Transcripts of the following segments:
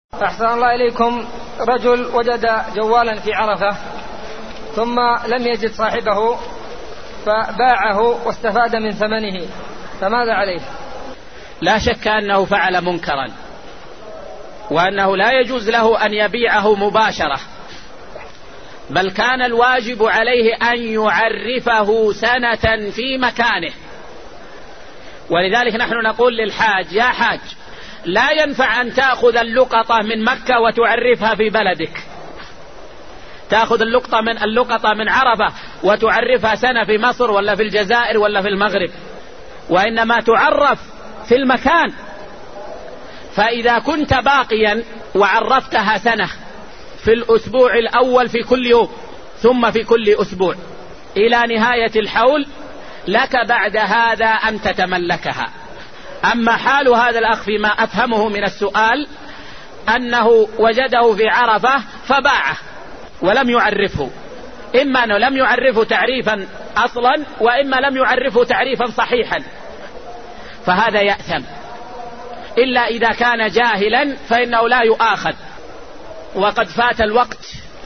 أحسن الله إليكم. رجل وجد جوالا في عرفة ثم لم يجد صاحبه فباعه واستفاد من ثمنه، فماذا عليه؟ لا شك أنه فعل منكرا، وأنه لا يجوز له أن يبيعه مباشرة، بل كان الواجب عليه أن يعرفه سنة في مكانه. ولذلك نحن نقول للحاج: يا حاج، لا ينفع أن تأخذ اللقطة من مكة وتعرفها في بلدك، تأخذ اللقطة من عرفة وتعرفها سنة في مصر ولا في الجزائر ولا في المغرب، وإنما تعرف في المكان. فإذا كنت باقيا وعرفتها سنة في الأسبوع الأول في كل يوم، ثم في كل أسبوع إلى نهاية الحول، لك بعد هذا أن تتملكها. أما حال هذا الأخ فيما أفهمه من السؤال أنه وجده في عرفة فباعه ولم يعرفه، إما أنه لم يعرفه تعريفا أصلا، وإما لم يعرفه تعريفا صحيحا، فهذا يأثم. إلا إذا كان جاهلا فإنه لا يؤاخذ، وقد فات الوقت،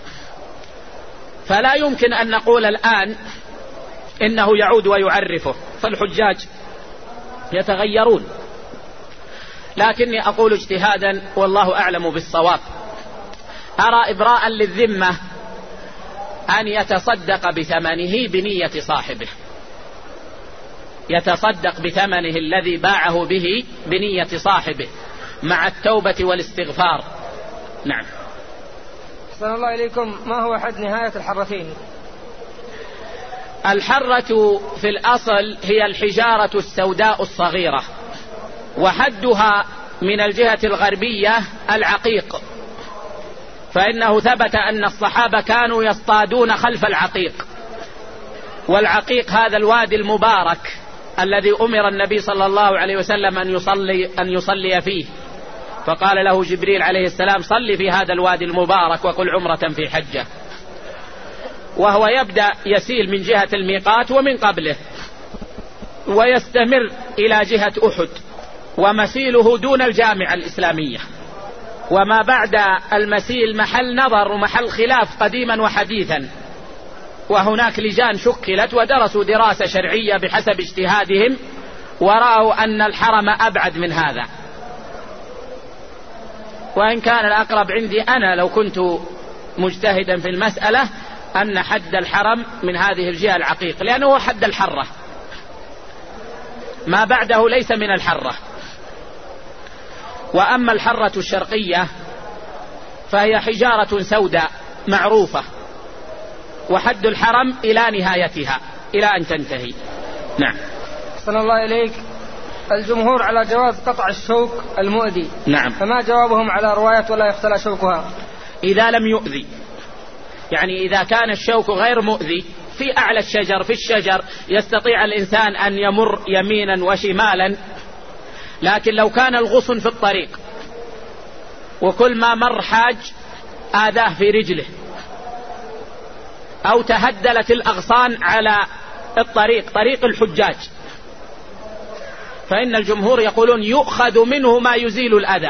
فلا يمكن أن نقول الآن إنه يعود ويعرفه، فالحجاج يتغيرون. لكني أقول اجتهادا والله أعلم بالصواب، أرى إبراء للذمة أن يتصدق بثمنه بنية صاحبه، يتصدق بثمنه الذي باعه به بنية صاحبه مع التوبة والاستغفار. نعم. أحسن الله إليكم. ما هو حد نهاية الحرتين؟ الحرة في الأصل هي الحجارة السوداء الصغيرة، وحدها من الجهة الغربية العقيق، فإنه ثبت أن الصحابة كانوا يصطادون خلف العقيق، والعقيق هذا الوادي المبارك الذي أمر النبي صلى الله عليه وسلم أن يصلي فيه، فقال له جبريل عليه السلام: صلي في هذا الوادي المبارك وقل عمرة في حجة. وهو يبدأ يسيل من جهة الميقات ومن قبله، ويستمر إلى جهة أحد، ومسيله دون الجامعة الإسلامية، وما بعد المسيل محل نظر ومحل خلاف قديما وحديثا، وهناك لجان شكلت ودرسوا دراسة شرعية بحسب اجتهادهم، ورأوا أن الحرم أبعد من هذا. وإن كان الأقرب عندي أنا لو كنت مجتهدا في المسألة أن حد الحرم من هذه الجهة العقيق، لأنه هو حد الحرة، ما بعده ليس من الحرة. وأما الحرة الشرقية فهي حجارة سوداء معروفة، وحد الحرم إلى نهايتها إلى أن تنتهي. نعم. أحسن الله إليك. الجمهور على جواز قطع الشوك المؤذي. نعم. فما جوابهم على رواية ولا يختلى شوكها؟ إذا لم يؤذي، يعني إذا كان الشوك غير مؤذي في أعلى الشجر، في الشجر يستطيع الإنسان أن يمر يمينا وشمالا، لكن لو كان الغصن في الطريق وكل ما مر حاج آذاه في رجله، أو تهدلت الأغصان على الطريق، طريق الحجاج، فإن الجمهور يقولون يؤخذ منه ما يزيل الأذى.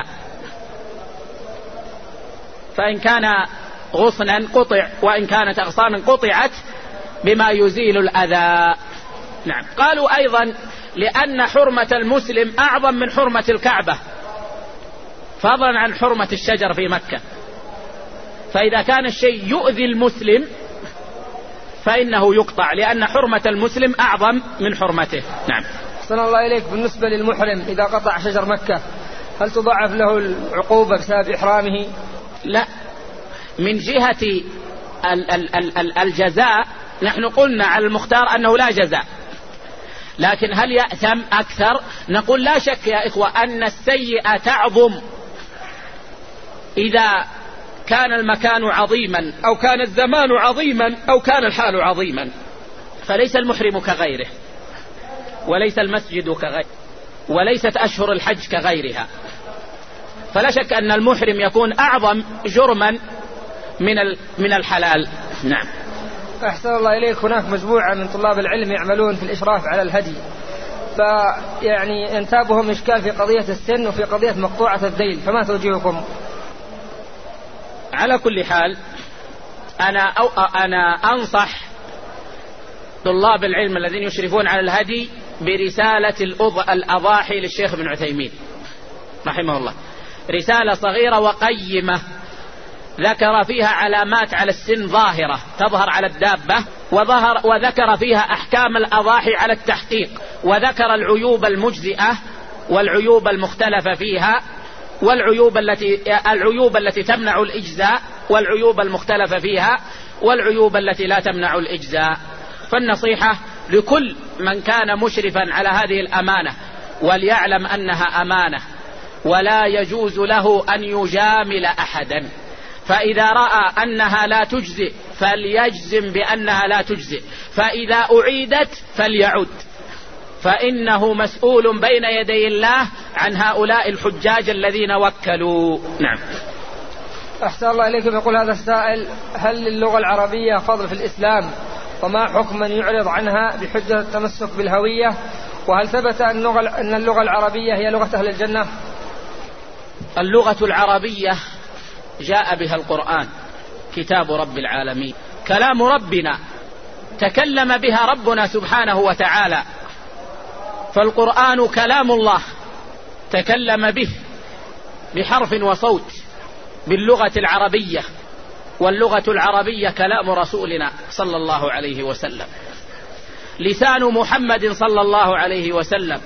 فإن كان غصنا قطع، وإن كانت أغصانا قطعت بما يزيل الأذى. نعم. قالوا أيضا لأن حرمة المسلم أعظم من حرمة الكعبة، فضلا عن حرمة الشجر في مكة، فإذا كان الشيء يؤذي المسلم فإنه يقطع، لأن حرمة المسلم أعظم من حرمته. نعم. أحسن الله إليك. بالنسبة للمحرم إذا قطع شجر مكة هل تضاعف له العقوبة بسبب إحرامه؟ لا، من جهة الجزاء نحن قلنا على المختار أنه لا جزاء، لكن هل يأثم أكثر؟ نقول لا شك يا إخوة أن السيئة تعظم إذا كان المكان عظيما، أو كان الزمان عظيما، أو كان الحال عظيما. فليس المحرم كغيره، وليس المسجد كغيره، وليست أشهر الحج كغيرها، فلا شك أن المحرم يكون أعظم جرما من الحلال. نعم. أحسن الله إليك. هناك مجموعة من طلاب العلم يعملون في الإشراف على الهدي، فيعني انتابهم إشكال في قضية السن وفي قضية مقطوعة الذيل، فما توجيهكم؟ على كل حال أنا أنصح طلاب العلم الذين يشرفون على الهدي برسالة الأضاحي للشيخ ابن عثيمين رحمه الله، رسالة صغيرة وقيمة ذكر فيها علامات على السن ظاهرة تظهر على الدابة، وذكر فيها أحكام الأضاحي على التحقيق، وذكر العيوب المجزئة والعيوب المختلفة فيها، والعيوب التي تمنع الإجزاء، والعيوب المختلفة فيها، والعيوب التي لا تمنع الإجزاء. فالنصيحة لكل من كان مشرفا على هذه الأمانة وليعلم أنها أمانة، ولا يجوز له أن يجامل أحدا، فإذا رأى أنها لا تجزئ فليجزم بأنها لا تجزئ، فإذا أعيدت فليعد، فإنه مسؤول بين يدي الله عن هؤلاء الحجاج الذين وكلوا. نعم. أحسن الله إليكم. يقول هذا السائل: هل للغة العربية فضل في الإسلام؟ وما حكم من يعرض عنها بحجة التمسك بالهوية؟ وهل ثبت أن اللغة العربية هي لغة أهل الجنة؟ اللغة العربية جاء بها القرآن، كتاب رب العالمين، كلام ربنا تكلم بها ربنا سبحانه وتعالى، فالقرآن كلام الله تكلم به بحرف وصوت باللغة العربية، واللغة العربية كلام رسولنا صلى الله عليه وسلم، لسان محمد صلى الله عليه وسلم،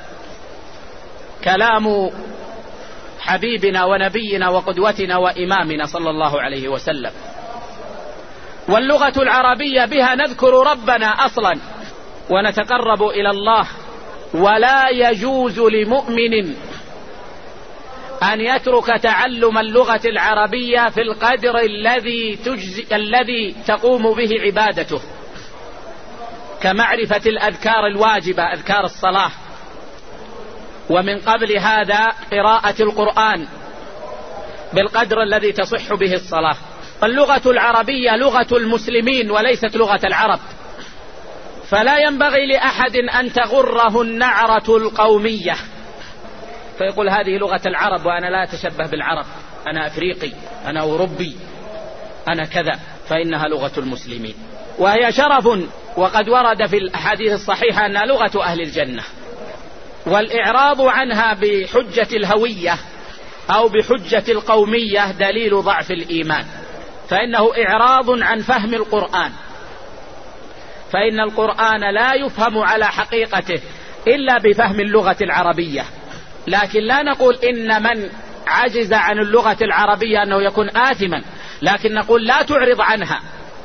كلام حبيبنا ونبينا وقدوتنا وإمامنا صلى الله عليه وسلم. واللغة العربية بها نذكر ربنا أصلا ونتقرب إلى الله، ولا يجوز لمؤمن أن يترك تعلم اللغة العربية في القدر الذي تقوم به عبادته، كمعرفة الأذكار الواجبة، أذكار الصلاة، ومن قبل هذا قراءة القرآن بالقدر الذي تصح به الصلاة. اللغة العربية لغة المسلمين وليست لغة العرب، فلا ينبغي لأحد أن تغره النعرة القومية فيقول هذه لغة العرب وأنا لا أتشبه بالعرب، أنا أفريقي، أنا أوروبي، أنا كذا، فإنها لغة المسلمين، وهي شرف، وقد ورد في الأحاديث الصحيحة أنها لغة أهل الجنة. والإعراض عنها بحجة الهوية أو بحجة القومية دليل ضعف الإيمان، فإنه إعراض عن فهم القرآن، فإن القرآن لا يفهم على حقيقته إلا بفهم اللغة العربية. لكن لا نقول إن من عجز عن اللغة العربية أنه يكون آثما، لكن نقول لا تعرض عنها.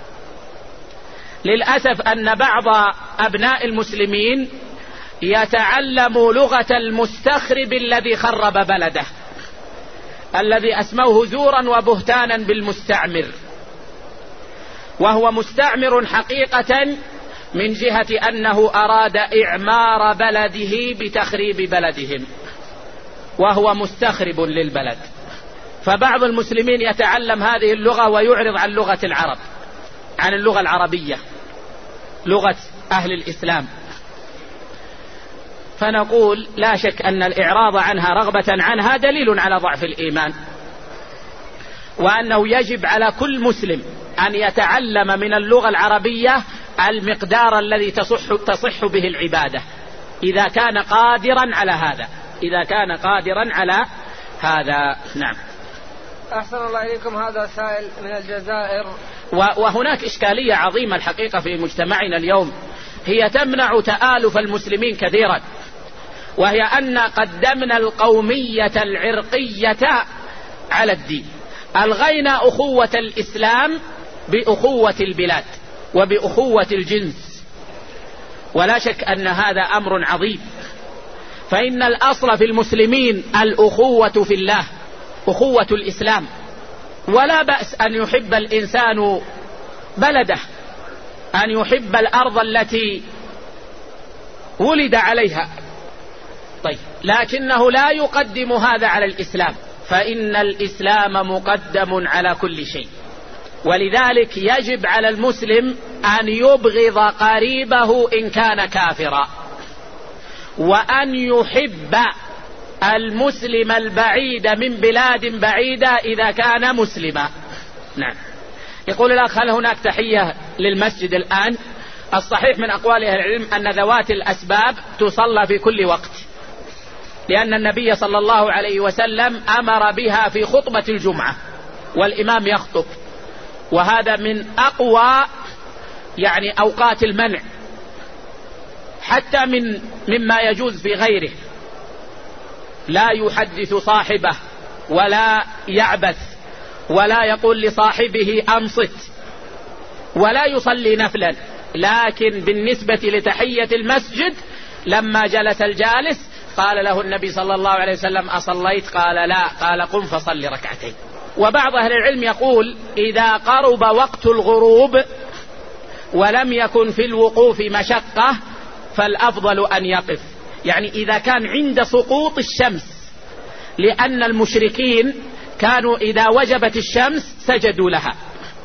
للأسف أن بعض أبناء المسلمين يتعلم لغة المستخرب الذي خرب بلده، الذي أسموه زورا وبهتانا بالمستعمر، وهو مستعمر حقيقة من جهة أنه أراد إعمار بلده بتخريب بلدهم، وهو مستخرب للبلد. فبعض المسلمين يتعلم هذه اللغة ويعرض عن لغة العرب، عن اللغة العربية، لغة أهل الإسلام. فنقول لا شك أن الإعراض عنها رغبة عنها دليل على ضعف الإيمان، وأنه يجب على كل مسلم أن يتعلم من اللغة العربية المقدار الذي تصح به العبادة، إذا كان قادرا على هذا، إذا كان قادرا على هذا. نعم. أحسن الله إليكم. هذا سائل من الجزائر. وهناك إشكالية عظيمة الحقيقة في مجتمعنا اليوم، هي تمنع تآلف المسلمين كثيرا، وهي أن قدمنا القومية العرقية على الدين، ألغينا أخوة الإسلام بأخوة البلاد وبأخوة الجنس، ولا شك أن هذا أمر عظيم، فإن الأصل في المسلمين الأخوة في الله، أخوة الإسلام، ولا بأس أن يحب الإنسان بلده، أن يحب الأرض التي ولد عليها، طيب، لكنه لا يقدم هذا على الإسلام، فإن الإسلام مقدم على كل شيء. ولذلك يجب على المسلم أن يبغض قريبه إن كان كافرا، وأن يحب المسلم البعيد من بلاد بعيدة إذا كان مسلما، نعم. يقول الأخ: هل هناك تحية للمسجد الآن؟ الصحيح من أقوال أهل العلم أن ذوات الأسباب تصلى في كل وقت، لأن النبي صلى الله عليه وسلم أمر بها في خطبة الجمعة والإمام يخطب، وهذا من أقوى أوقات المنع، حتى مما يجوز في غيره. لا يحدث صاحبه ولا يعبث ولا يقول لصاحبه أنصت ولا يصلي نفلا. لكن بالنسبة لتحية المسجد لما جلس الجالس قال له النبي صلى الله عليه وسلم: أصليت؟ قال: لا. قال: قم فصل ركعتين. وبعض أهل العلم يقول: إذا قرب وقت الغروب ولم يكن في الوقوف مشقة فالأفضل أن يقف، يعني إذا كان عند سقوط الشمس، لأن المشركين كانوا إذا وجبت الشمس سجدوا لها.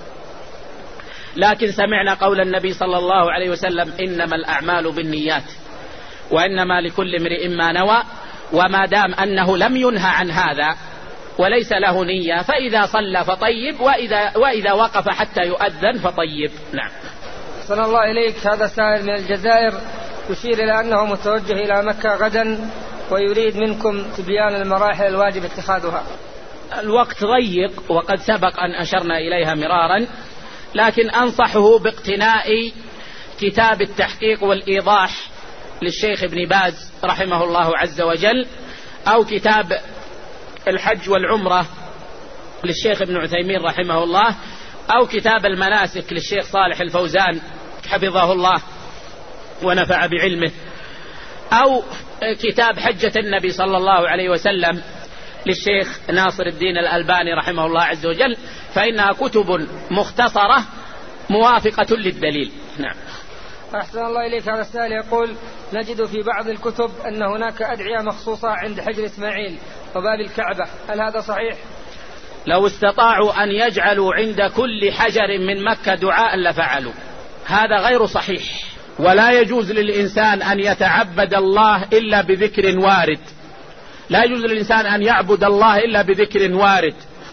لكن سمعنا قول النبي صلى الله عليه وسلم: إنما الأعمال بالنيات وإنما لكل امرئ ما نوى، وما دام أنه لم ينهى عن هذا وليس له نية فإذا صلى فطيب، وإذا وقف حتى يؤذن فطيب. نعم. صلى الله إليك. هذا سائل من الجزائر يشير إلى أنه متوجه إلى مكة غدا ويريد منكم تبيان المراحل الواجب اتخاذها. الوقت ضيق وقد سبق أن أشرنا إليها مرارا، لكن أنصحه باقتناء كتاب التحقيق والإيضاح للشيخ ابن باز رحمه الله عز وجل، أو كتاب الحج والعمرة للشيخ ابن عثيمين رحمه الله، أو كتاب المناسك للشيخ صالح الفوزان حفظه الله ونفع بعلمه، أو كتاب حجة النبي صلى الله عليه وسلم للشيخ ناصر الدين الألباني رحمه الله عز وجل، فإنها كتب مختصرة موافقة للدليل. نعم. أحسن الله إليك. هذا السائل يقول: نجد في بعض الكتب أن هناك أدعية مخصوصة عند حجر إسماعيل وباب الكعبة، هل هذا صحيح؟ لو استطاعوا أن يجعلوا عند كل حجر من مكة دعاء لفعلوا. هذا غير صحيح، ولا يجوز للإنسان أن يتعبد الله إلا بذكر وارد، لا يجوز للإنسان أن يعبد الله إلا بذكر وارد.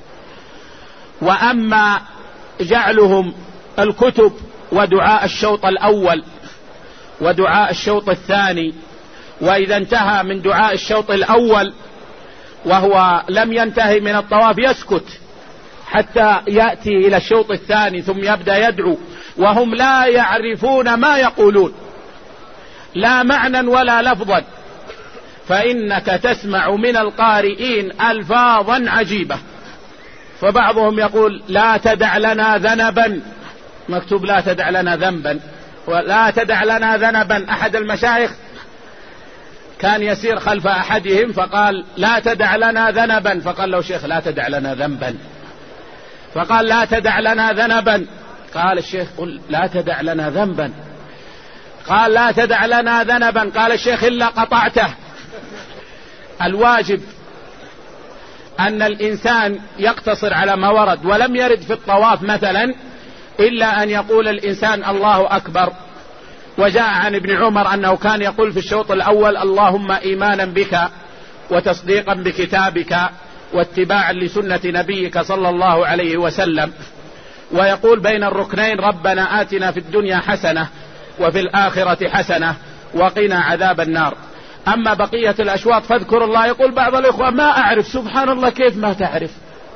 وأما جعلهم الكتب ودعاء الشوط الأول ودعاء الشوط الثاني، وإذا انتهى من دعاء الشوط الأول وهو لم ينتهي من الطواف يسكت حتى يأتي إلى الشوط الثاني ثم يبدأ يدعو، وهم لا يعرفون ما يقولون لا معنى ولا لفظا، فإنك تسمع من القارئين ألفاظا عجيبة. فبعضهم يقول: لا تدع لنا ذنبا، مكتوب لا تدع لنا ذنبا، ولا تدع لنا ذنبا. أحد المشايخ كان يسير خلف أحدهم فقال: لا تدع لنا ذنبا، فقال له: شيخ لا تدع لنا ذنبا، فقال: لا تدع لنا ذنبا. قال الشيخ: قل لا تدع لنا ذنبا. قال: لا تدع لنا ذنبا. قال الشيخ: إلا قطعته. الواجب أن الإنسان يقتصر على ما ورد، ولم يرد في الطواف مثلا إلا أن يقول الإنسان الله أكبر. وجاء عن ابن عمر أنه كان يقول في الشوط الأول: اللهم إيمانا بك وتصديقا بكتابك واتباعا لسنة نبيك صلى الله عليه وسلم، ويقول بين الركنين: ربنا آتنا في الدنيا حسنة وفي الآخرة حسنة وقنا عذاب النار. أما بقية الأشواط فاذكر الله. يقول بعض الإخوة: ما أعرف. سبحان الله، كيف ما تعرف؟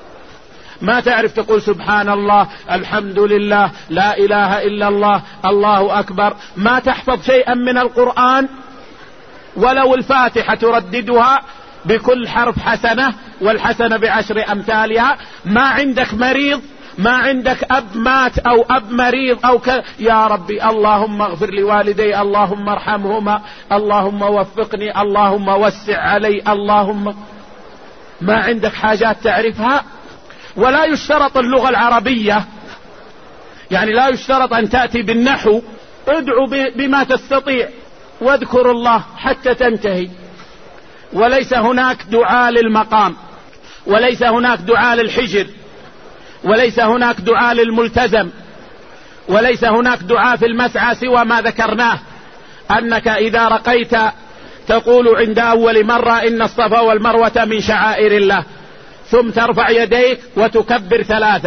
ما تعرف تقول سبحان الله، الحمد لله، لا إله إلا الله، الله أكبر؟ ما تحفظ شيئا من القرآن؟ ولو الفاتحة ترددها بكل حرف حسنة، والحسنة بعشر أمثالها. ما عندك مريض، ما عندك أب مات أو أب مريض أو يا ربي اللهم اغفر لوالدي، اللهم ارحمهما، اللهم وفقني، اللهم وسع علي، اللهم. ما عندك حاجات تعرفها؟ ولا يشترط اللغة العربية، يعني لا يشترط أن تأتي بالنحو. ادعو بما تستطيع واذكر الله حتى تنتهي. وليس هناك دعاء للمقام، وليس هناك دعاء للحجر، وليس هناك دعاء للملتزم، وليس هناك دعاء في المسعى سوى ما ذكرناه، أنك إذا رقيت تقول عند أول مرة: إن الصفا والمروة من شعائر الله، ثم ترفع يديك وتكبر 3،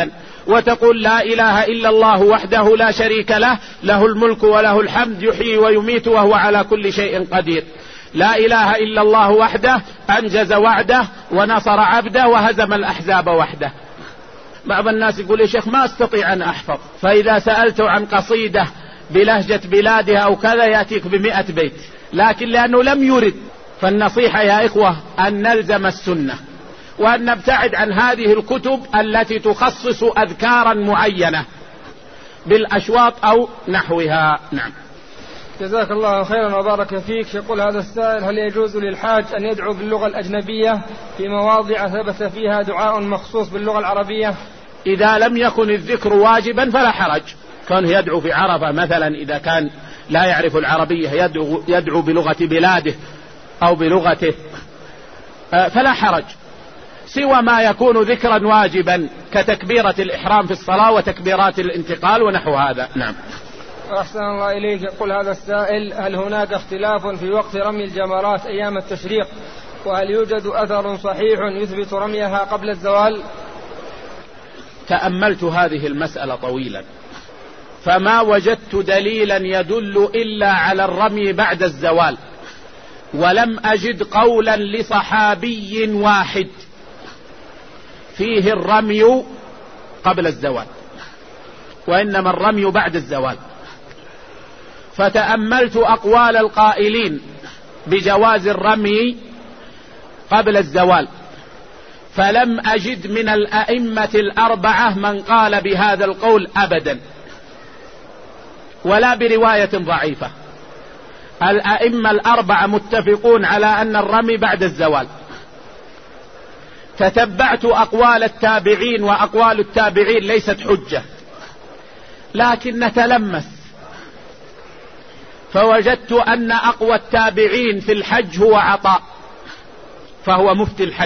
وتقول لا إله إلا الله وحده لا شريك له، له الملك وله الحمد يحيي ويميت وهو على كل شيء قدير. لا إله إلا الله وحده أنجز وعده ونصر عبده وهزم الأحزاب وحده. بعض الناس يقول يا شيخ ما أستطيع أن أحفظ، فإذا سألته عن قصيدة بلهجة بلادها أو كذا يأتيك ب100 بيت، لكن لأنه لم يرد. فالنصيحة يا إخوة أن نلزم السنة وأن نبتعد عن هذه الكتب التي تخصص أذكارا معينة بالأشواط أو نحوها. نعم. جزاك الله خيرا وبارك فيك. يقول هذا السائل: هل يجوز للحاج أن يدعو باللغة الأجنبية في مواضع ثبت فيها دعاء مخصوص باللغة العربية؟ إذا لم يكن الذكر واجبا فلا حرج. كان يدعو في عرفة مثلا إذا كان لا يعرف العربية يدعو بلغة بلاده أو بلغته فلا حرج، سوى ما يكون ذكرا واجبا كتكبيرة الإحرام في الصلاة وتكبيرات الانتقال ونحو هذا. نعم. أحسن الله إليك. يقول هذا السائل: هل هناك اختلاف في وقت رمي الجمرات أيام التشريق؟ وهل يوجد أثر صحيح يثبت رميها قبل الزوال؟ تأملت هذه المسألة طويلا فما وجدت دليلا يدل إلا على الرمي بعد الزوال، ولم أجد قولا لصحابي واحد فيه الرمي قبل الزوال، وإنما الرمي بعد الزوال. فتأملت أقوال القائلين بجواز الرمي قبل الزوال فلم أجد من الأئمة الأربعة من قال بهذا القول أبدا، ولا برواية ضعيفة. الأئمة الأربعة متفقون على أن الرمي بعد الزوال. تتبعت أقوال التابعين وأقوال التابعين ليست حجة، لكن نتلمس فوجدت أن أقوى التابعين في الحج هو عطاء، فهو مفتي الحج،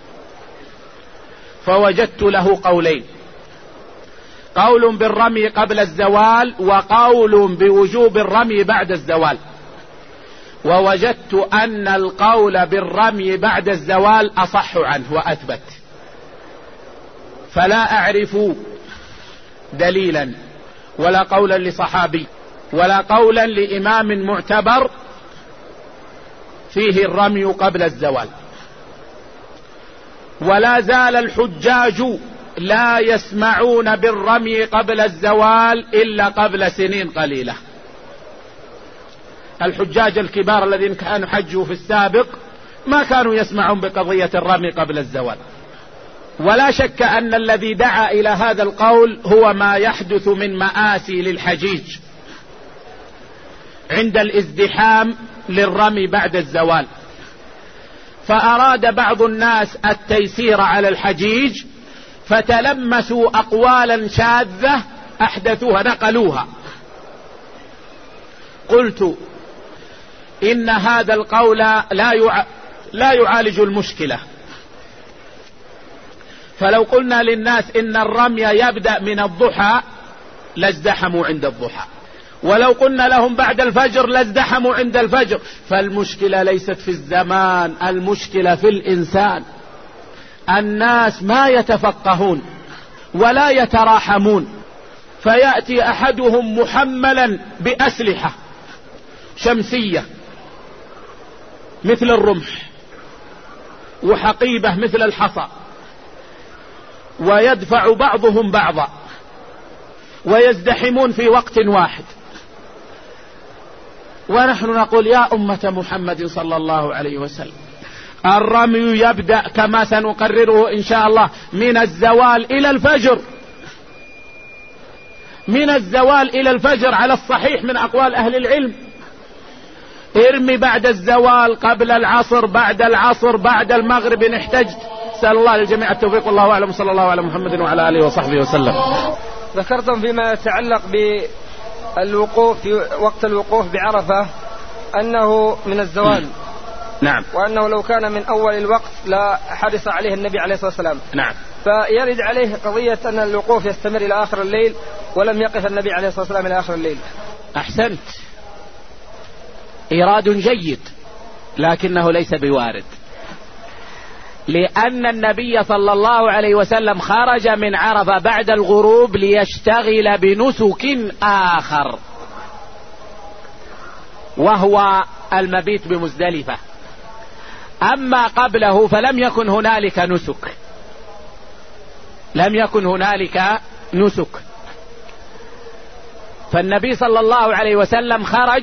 فوجدت له قولين: قول بالرمي قبل الزوال وقول بوجوب الرمي بعد الزوال. ووجدت أن القول بالرمي بعد الزوال أصح عنه وأثبت، فلا أعرف دليلا ولا قولا لصحابي ولا قولا لإمام معتبر فيه الرمي قبل الزوال. ولا زال الحجاج لا يسمعون بالرمي قبل الزوال إلا قبل سنين قليلة. الحجاج الكبار الذين كانوا حجوا في السابق ما كانوا يسمعون بقضية الرمي قبل الزوال. ولا شك أن الذي دعا إلى هذا القول هو ما يحدث من مآسي للحجيج عند الازدحام للرمي بعد الزوال، فأراد بعض الناس التيسير على الحجيج فتلمسوا أقوالا شاذة أحدثوها نقلوها. قلت إن هذا القول لا يعالج المشكلة. فلو قلنا للناس إن الرمي يبدأ من الضحى لازدحموا عند الضحى، ولو قلنا لهم بعد الفجر لازدحموا عند الفجر. فالمشكلة ليست في الزمان، المشكلة في الإنسان. الناس ما يتفقهون ولا يتراحمون، فيأتي أحدهم محملا بأسلحة شمسية مثل الرمح وحقيبة مثل الحصى، ويدفع بعضهم بعضا ويزدحمون في وقت واحد، ونحن نقول يا أمة محمد صلى الله عليه وسلم الرمي يبدأ كما سنقرره إن شاء الله من الزوال إلى الفجر، من الزوال إلى الفجر على الصحيح من أقوال أهل العلم. ارمي بعد الزوال، قبل العصر، بعد العصر، بعد المغرب إن احتجت. سأل الله للجميع التوفيق، والله أعلم، صلى الله على محمد وعلى آله وصحبه وسلم. ذكرتم فيما يتعلق بالوقوف في وقت الوقوف بعرفة أنه من الزوال. نعم. وأنه لو كان من أول الوقت لا حرص عليه النبي عليه الصلاة والسلام. نعم. فيرد عليه قضية أن الوقوف يستمر إلى آخر الليل ولم يقف النبي عليه الصلاة والسلام إلى آخر الليل. أحسنت، إيراد جيد لكنه ليس بوارد. لأن النبي صلى الله عليه وسلم خرج من عرفة بعد الغروب ليشتغل بنسك آخر وهو المبيت بمزدلفة. أما قبله فلم يكن هنالك نسك، لم يكن هنالك نسك. فالنبي صلى الله عليه وسلم خرج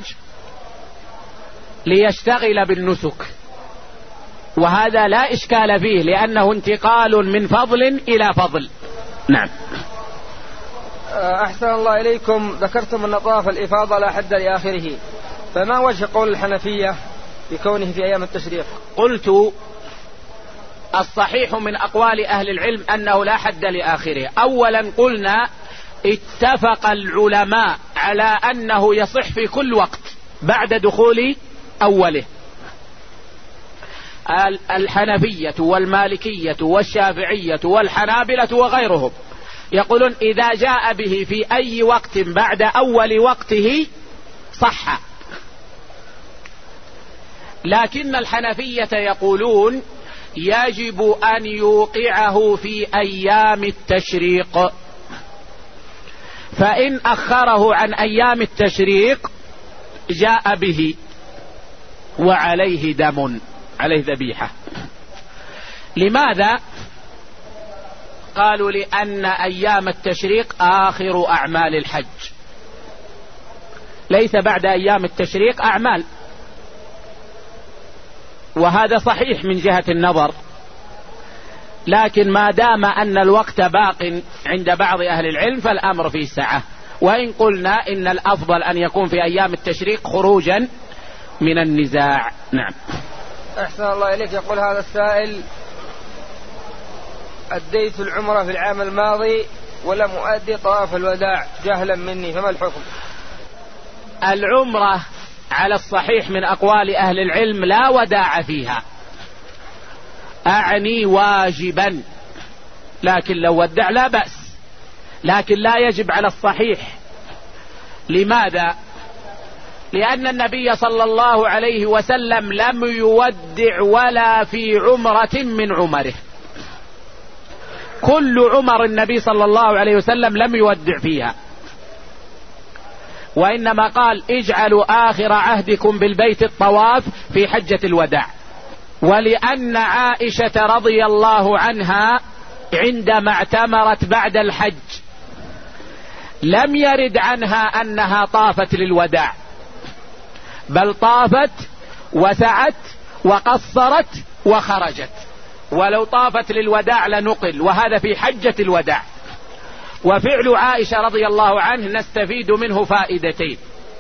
ليشتغل بالنسك، وهذا لا إشكال فيه لأنه انتقال من فضل إلى فضل. نعم. أحسن الله إليكم، ذكرتم أن طواف الإفاضة لا حد لآخره، فما وجه قول الحنفية بكونه في أيام التشريق؟ قلت الصحيح من أقوال أهل العلم أنه لا حد لآخره. أولا قلنا اتفق العلماء على أنه يصح في كل وقت بعد دخول أوله. الحنفية والمالكية والشافعية والحنابلة وغيرهم يقولون إذا جاء به في أي وقت بعد أول وقته صح، لكن الحنفية يقولون يجب أن يوقعه في أيام التشريق، فإن أخره عن أيام التشريق جاء به وعليه دم، عليه ذبيحة. لماذا؟ قالوا لأن أيام التشريق آخر أعمال الحج، ليس بعد أيام التشريق أعمال، وهذا صحيح من جهة النظر، لكن ما دام أن الوقت باق عند بعض أهل العلم فالأمر فيه سعة. وإن قلنا إن الأفضل أن يكون في أيام التشريق خروجا من النزاع. نعم. أحسن الله إليك. يقول هذا السائل: أديت العمرة في العام الماضي ولم أؤدي طواف الوداع جهلا مني، فما الحكم؟ العمرة على الصحيح من أقوال أهل العلم لا وداع فيها، أعني واجبا، لكن لو ودع لا بأس، لكن لا يجب على الصحيح. لماذا؟ لأن النبي صلى الله عليه وسلم لم يودع ولا في عمرة من عمره، كل عمر النبي صلى الله عليه وسلم لم يودع فيها، وإنما قال: اجعلوا آخر عهدكم بالبيت الطواف في حجة الوداع. ولأن عائشة رضي الله عنها عندما اعتمرت بعد الحج لم يرد عنها أنها طافت للوداع، بل طافت وسعت وقصرت وخرجت، ولو طافت للوداع لنقل، وهذا في حجة الوداع. وفعل عائشة رضي الله عنه نستفيد منه فائدتين: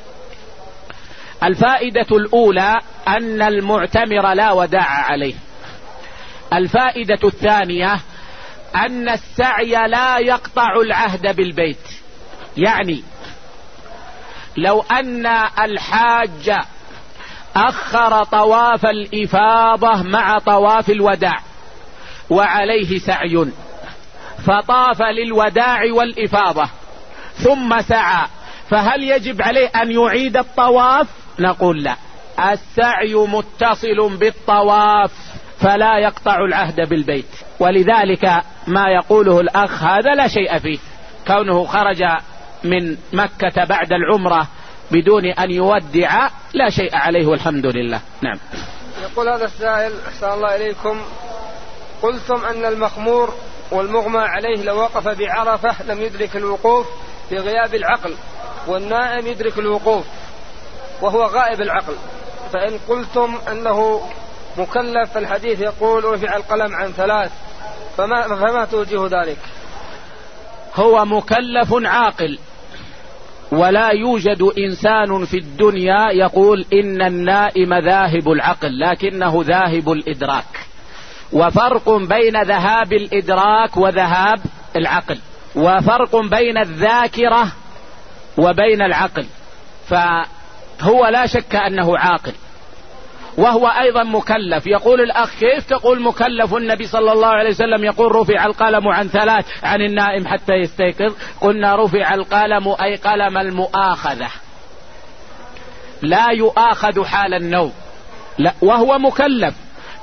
الفائدة الأولى أن المعتمر لا وداع عليه. الفائدة الثانية أن السعي لا يقطع العهد بالبيت، يعني لو أن الحاج أخر طواف الإفاضة مع طواف الوداع وعليه سعي، فطاف للوداع والإفاضة ثم سعى، فهل يجب عليه أن يعيد الطواف؟ نقول لا، السعي متصل بالطواف فلا يقطع العهد بالبيت. ولذلك ما يقوله الأخ هذا لا شيء فيه، كونه خرج من مكة بعد العمرة بدون أن يودع لا شيء عليه والحمد لله. نعم. يقول هذا السائل: أحسن الله إليكم، قلتم أن المخمور والمغمى عليه لو وقف بعرفة لم يدرك الوقوف لغياب العقل، والنائم يدرك الوقوف وهو غائب العقل، فإن قلتم أنه مكلف فالحديث يقول رفع القلم عن 3، فما توجه ذلك؟ هو مكلف عاقل، ولا يوجد إنسان في الدنيا يقول إن النائم ذاهب العقل، لكنه ذاهب الإدراك، وفرق بين ذهاب الإدراك وذهاب العقل، وفرق بين الذاكرة وبين العقل، فهو لا شك أنه عاقل وهو أيضا مكلف. يقول الأخ: كيف تقول مكلف؟ النبي صلى الله عليه وسلم يقول رفع القلم عن 3 عن النائم حتى يستيقظ. قلنا رفع القلم أي قلم المؤاخذة، لا يؤاخذ حال النوم، لا، وهو مكلف،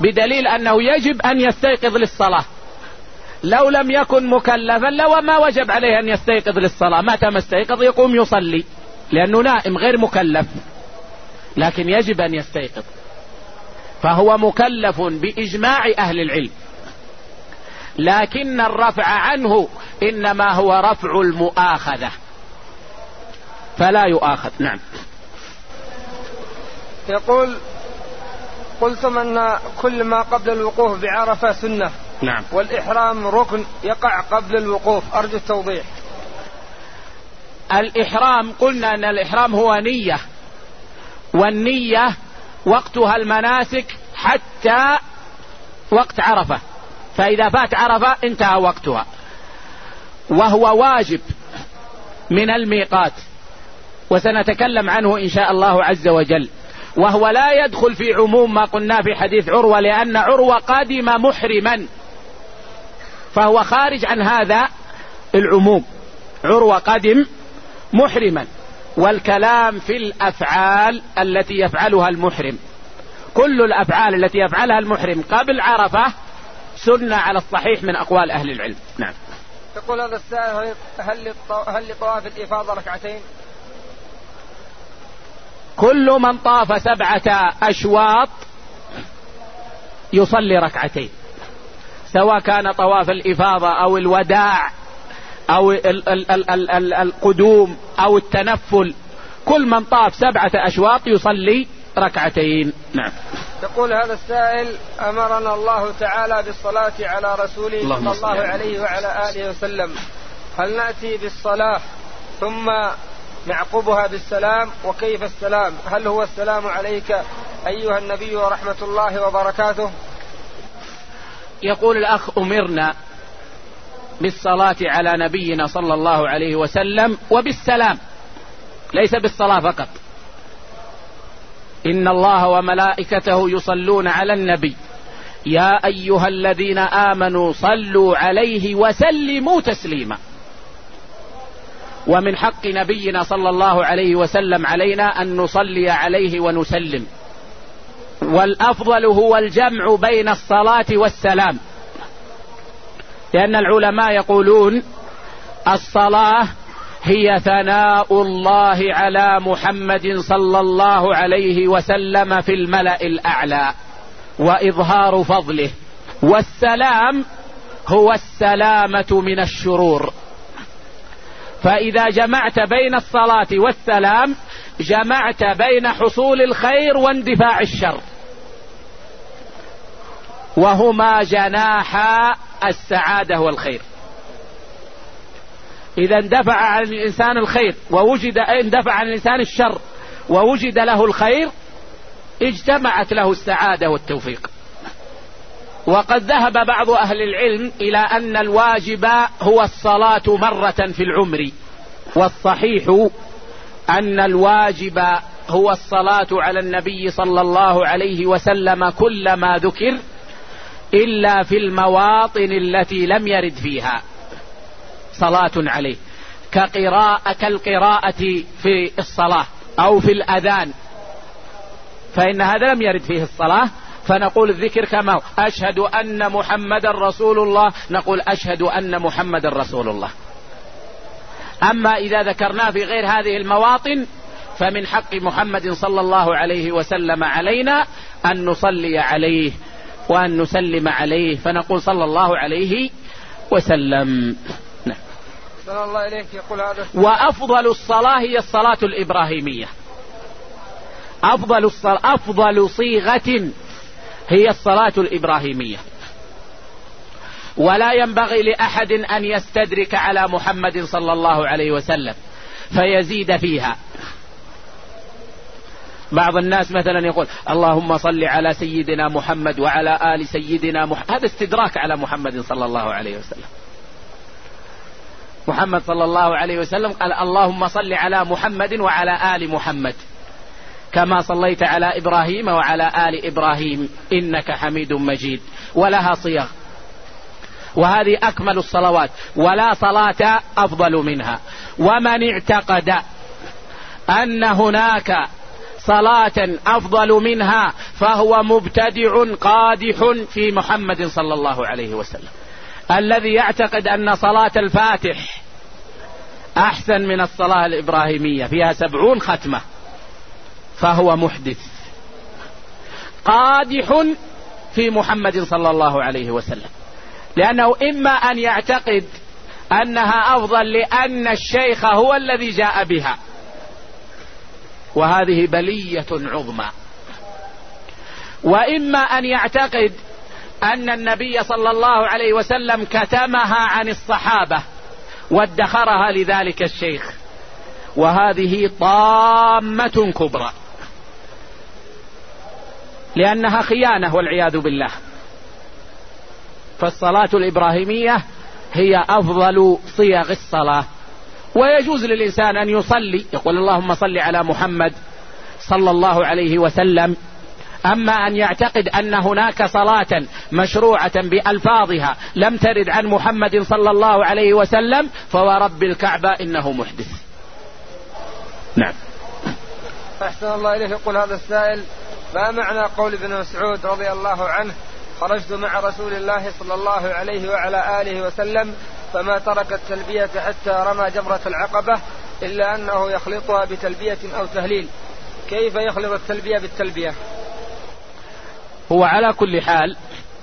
بدليل أنه يجب أن يستيقظ للصلاة. لو لم يكن مكلفا لو ما وجب عليه أن يستيقظ للصلاة، متى ما استيقظ يقوم يصلي لأنه نائم غير مكلف، لكن يجب أن يستيقظ، فهو مكلف بإجماع أهل العلم، لكن الرفع عنه إنما هو رفع المؤاخذة فلا يؤاخذ. نعم. يقول: قلتم أن كل ما قبل الوقوف بعرفة سنة. نعم. والإحرام ركن يقع قبل الوقوف، أرجو التوضيح. الإحرام قلنا أن الإحرام هو نية، والنية وقتها المناسك حتى وقت عرفة، فإذا فات عرفة انتهى وقتها، وهو واجب من الميقات، وسنتكلم عنه إن شاء الله عز وجل. وهو لا يدخل في عموم ما قلنا في حديث عروة، لأن عروة قادم محرما، فهو خارج عن هذا العموم. عروة قادم محرما، والكلام في الأفعال التي يفعلها المحرم. كل الأفعال التي يفعلها المحرم قبل عرفة سنة على الصحيح من أقوال أهل العلم. نعم. يقول هذا السائل: هل لطواف الإفاضة ركعتين؟ كل من طاف 7 أشواط يصلي ركعتين، سواء كان طواف الإفاضة أو الوداع أو القدوم أو التنفل، كل من طاف 7 أشواط يصلي ركعتين. نعم. يقول هذا السائل: أمرنا الله تعالى بالصلاة على رسوله صلى الله عليه وعلى آله وسلم، هل نأتي بالصلاة ثم نعقبها بالسلام؟ وكيف السلام؟ هل هو السلام عليك أيها النبي ورحمة الله وبركاته؟ يقول الأخ: أمرنا بالصلاة على نبينا صلى الله عليه وسلم وبالسلام، ليس بالصلاة فقط. إن الله وملائكته يصلون على النبي يا أيها الذين آمنوا صلوا عليه وسلموا تسليما. ومن حق نبينا صلى الله عليه وسلم علينا أن نصلي عليه ونسلم، والأفضل هو الجمع بين الصلاة والسلام، لأن العلماء يقولون الصلاة هي ثناء الله على محمد صلى الله عليه وسلم في الملأ الأعلى وإظهار فضله، والسلام هو السلامة من الشرور. فإذا جمعت بين الصلاة والسلام جمعت بين حصول الخير واندفاع الشر، وهما جناحا السعادة والخير. إذا اندفع عن الإنسان الخير اندفع عن الإنسان الشر ووجد له الخير اجتمعت له السعادة والتوفيق. وقد ذهب بعض أهل العلم إلى أن الواجب هو الصلاة مرة في العمر، والصحيح أن الواجب هو الصلاة على النبي صلى الله عليه وسلم كلما ذكر، إلا في المواطن التي لم يرد فيها صلاة عليه، كالقراءة في الصلاة أو في الأذان، فإن هذا لم يرد فيه الصلاة، فنقول الذكر كما هو: أشهد أن محمد رسول الله، نقول أشهد أن محمد رسول الله. أما إذا ذكرنا في غير هذه المواطن فمن حق محمد صلى الله عليه وسلم علينا أن نصلي عليه وأن نسلم عليه، فنقول صلى الله عليه وسلم. صلى الله عليه. يقول هذا: وأفضل الصلاة هي الصلاة الإبراهيمية، أفضل صيغة هي الصلاة الإبراهيمية، ولا ينبغي لأحد أن يستدرك على محمد صلى الله عليه وسلم فيزيد فيها. بعض الناس مثلا يقول: اللهم صل على سيدنا محمد وعلى آل سيدنا محمد، هذا استدراك على محمد صلى الله عليه وسلم. محمد صلى الله عليه وسلم قال: اللهم صل على محمد وعلى آل محمد كما صليت على إبراهيم وعلى آل إبراهيم إنك حميد مجيد، ولها صيغ، وهذه أكمل الصلوات ولا صلاة أفضل منها. ومن اعتقد أن هناك صلاة أفضل منها فهو مبتدع قادح في محمد صلى الله عليه وسلم. الذي يعتقد أن صلاة الفاتح أحسن من الصلاة الإبراهيمية فيها 70 ختمة فهو محدث قادح في محمد صلى الله عليه وسلم، لأنه إما أن يعتقد أنها أفضل لأن الشيخ هو الذي جاء بها، وهذه بلية عظمى، وإما أن يعتقد أن النبي صلى الله عليه وسلم كتمها عن الصحابة وادخرها لذلك الشيخ، وهذه طامة كبرى لأنها خيانة والعياذ بالله. فالصلاة الإبراهيمية هي أفضل صيغ الصلاة، ويجوز للإنسان أن يصلي يقول اللهم صل على محمد صلى الله عليه وسلم. أما أن يعتقد أن هناك صلاة مشروعة بألفاظها لم ترد عن محمد صلى الله عليه وسلم فورب الكعبة إنه محدث. نعم. أحسن الله إليه. يقول هذا السائل: ما معنى قول ابن مسعود رضي الله عنه: خرجت مع رسول الله صلى الله عليه وعلى آله وسلم فما ترك التلبية حتى رمى جمرة العقبة إلا أنه يخلطها بتلبية أو تهليل؟ كيف يخلط التلبية بالتلبية؟ هو على كل حال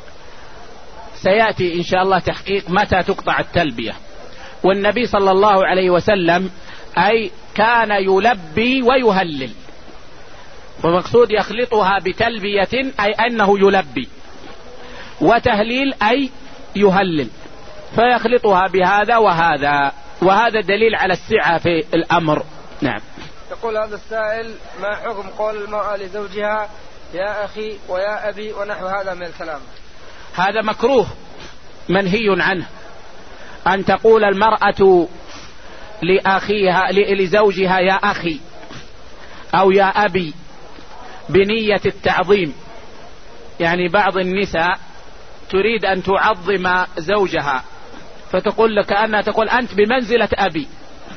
سيأتي إن شاء الله تحقيق متى تقطع التلبية. والنبي صلى الله عليه وسلم أي كان يلبي ويهلل، فمقصود يخلطها بتلبية أي أنه يلبي، وتهليل أي يهلل، فيخلطها بهذا وهذا، وهذا دليل على السعة في الأمر. نعم. يقول هذا السائل: ما حكم قول المرأة لزوجها يا أخي ويا أبي ونحو هذا من الكلام؟ هذا مكروه منهي عنه، أن تقول المرأة لأخيها لزوجها يا أخي أو يا أبي بنية التعظيم. يعني بعض النساء تريد أن تعظم زوجها فتقول لك أنها تقول أنت بمنزلة أبي،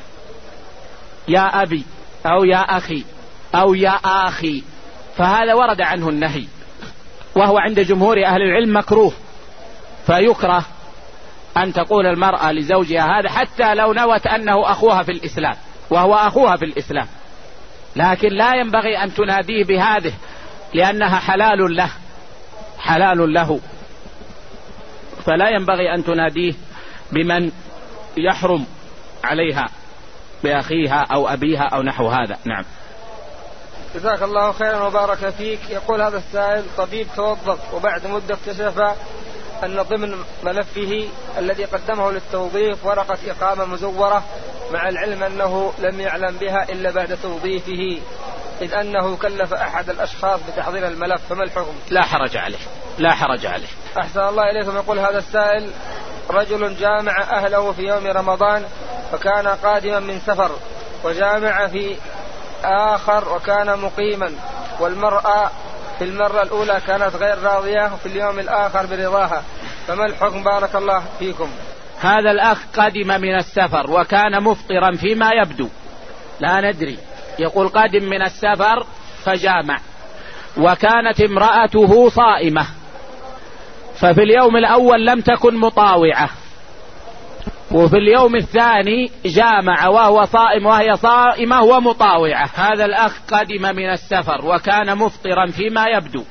يا أبي أو يا أخي أو يا آخي، فهذا ورد عنه النهي، وهو عند جمهور أهل العلم مكروه. فيكره أن تقول المرأة لزوجها هذا حتى لو نوت أنه أخوها في الإسلام، وهو أخوها في الإسلام، لكن لا ينبغي أن تناديه بهذه لأنها حلال له، حلال له، فلا ينبغي أن تناديه بمن يحرم عليها، بأخيها أو أبيها أو نحو هذا. نعم. جزاك الله خيرا وبارك فيك. يقول هذا السائل: طبيب توظف وبعد مدة اكتشف أن ضمن ملفه الذي قدمه للتوظيف ورقة إقامة مزورة، مع العلم أنه لم يعلم بها إلا بعد توظيفه، إذ أنه كلف أحد الأشخاص بتحضير الملف، فما الحكم؟ لا حرج عليه، لا حرج عليه. أحسن الله إليكم. يقول هذا السائل: رجل جامع أهله في يوم رمضان فكان قادما من سفر، وجامع في آخر وكان مقيما، والمرأة في المرة الأولى كانت غير راضية وفي اليوم الآخر برضاها، فما الحكم بارك الله فيكم؟ هذا الأخ قدم من السفر وكان مفطرا فيما يبدو، لا ندري، يقول قادم من السفر فجامع، وكانت امرأته صائمة، ففي اليوم الأول لم تكن مطاوعة، وفي اليوم الثاني جامع وهو صائم وهي صائمة ومطاوعة. هذا الأخ قدم من السفر وكان مفطرا فيما يبدو،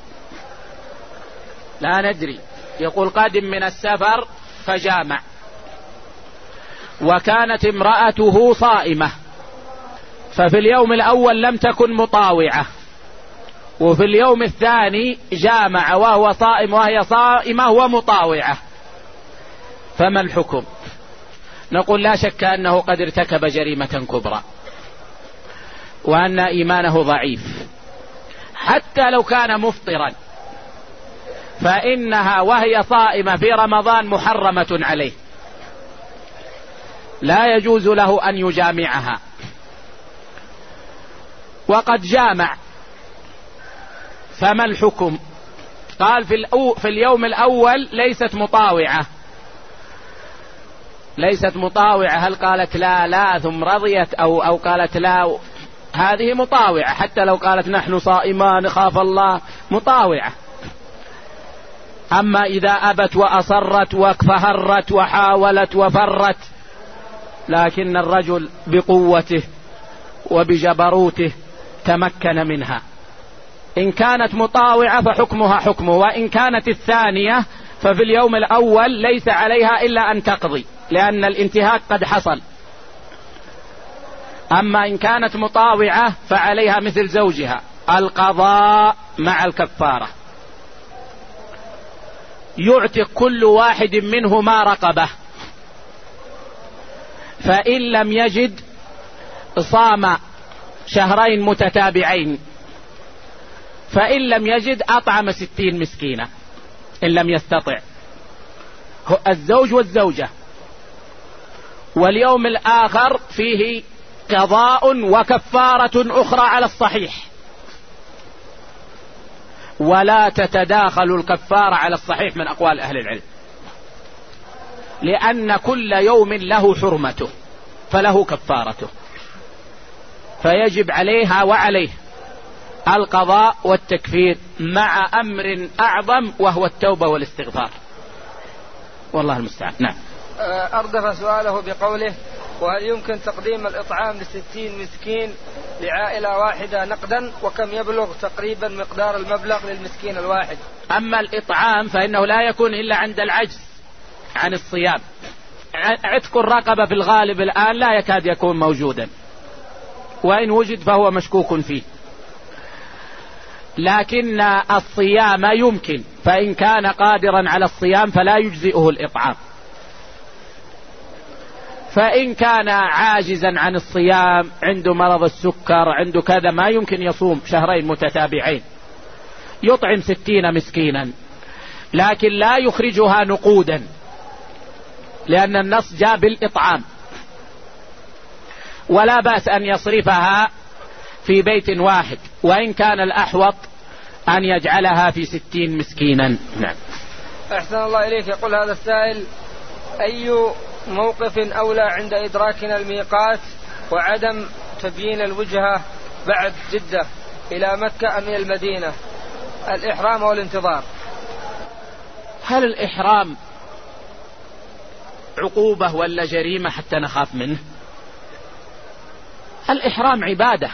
لا ندري، يقول قادم من السفر فجامع، وكانت امرأته صائمة، ففي اليوم الأول لم تكن مطاوعة، وفي اليوم الثاني جامع وهو صائم وهي صائمة ومطاوعة، فما الحكم؟ نقول لا شك أنه قد ارتكب جريمة كبرى، وأن إيمانه ضعيف، حتى لو كان مفطرا فإنها وهي صائمة في رمضان محرمة عليه، لا يجوز له أن يجامعها. وقد جامع، فما الحكم؟ قال في اليوم الأول ليست مطاوعة، ليست مطاوعة، هل قالت لا ثم رضيت أو قالت لا هذه مطاوعة، حتى لو قالت نحن صائمان خاف الله مطاوعة. أما إذا أبت وأصرت وفهرت وحاولت وفرت، لكن الرجل بقوته وبجبروته تمكن منها. إن كانت مطاوعة فحكمها حكمه، وإن كانت الثانية ففي اليوم الأول ليس عليها إلا أن تقضي، لأن الانتهاك قد حصل. أما إن كانت مطاوعة فعليها مثل زوجها القضاء مع الكفارة. يعتق كل واحد منهما رقبة، فإن لم يجد صام شهرين متتابعين، فإن لم يجد أطعم 60 مسكينة إن لم يستطع الزوج والزوجة. واليوم الآخر فيه قضاء وكفارة أخرى على الصحيح، ولا تتداخل الكفارة على الصحيح من أقوال أهل العلم، لأن كل يوم له حرمته فله كفارته، فيجب عليها وعليه القضاء والتكفير مع أمر أعظم وهو التوبة والاستغفار، والله المستعان. نعم. أردف سؤاله بقوله: وهل يمكن تقديم الإطعام ل60 مسكين لعائلة واحدة نقدا، وكم يبلغ تقريبا مقدار المبلغ للمسكين الواحد؟ أما الإطعام فإنه لا يكون إلا عند العجز عن الصيام. عتق الرقبة في الغالب الآن لا يكاد يكون موجودا، وإن وجد فهو مشكوك فيه، لكن الصيام يمكن، فإن كان قادرا على الصيام فلا يجزئه الإطعام. فإن كان عاجزا عن الصيام، عنده مرض السكر، عنده كذا، ما يمكن يصوم شهرين متتابعين، يطعم 60 مسكينا، لكن لا يخرجها نقودا، لأن النص جاء بالإطعام. ولا بأس أن يصرفها في بيت واحد، وإن كان الأحوط أن يجعلها في 60 مسكينا. نعم. أحسن الله إليك. يقول هذا السائل: أي موقف أولى عند إدراكنا الميقات وعدم تبيين الوجهة بعد جدة إلى مكة أم إلى المدينة، الإحرام والانتظار؟ هل الإحرام عقوبة ولا جريمة حتى نخاف منه؟ الإحرام عبادة.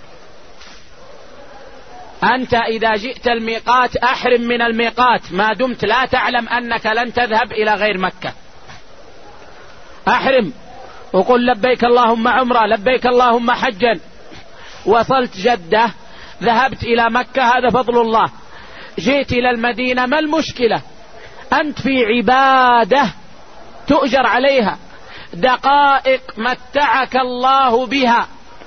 أنت إذا جئت الميقات أحرم من الميقات ما دمت لا تعلم أنك لن تذهب إلى غير مكة. أحرم وقل لبيك اللهم عمرة، لبيك اللهم حجا. وصلت جدة، ذهبت إلى مكة، هذا فضل الله. جئت إلى المدينة، ما المشكلة؟ أنت في عبادة تؤجر عليها، دقائق متعك الله بها،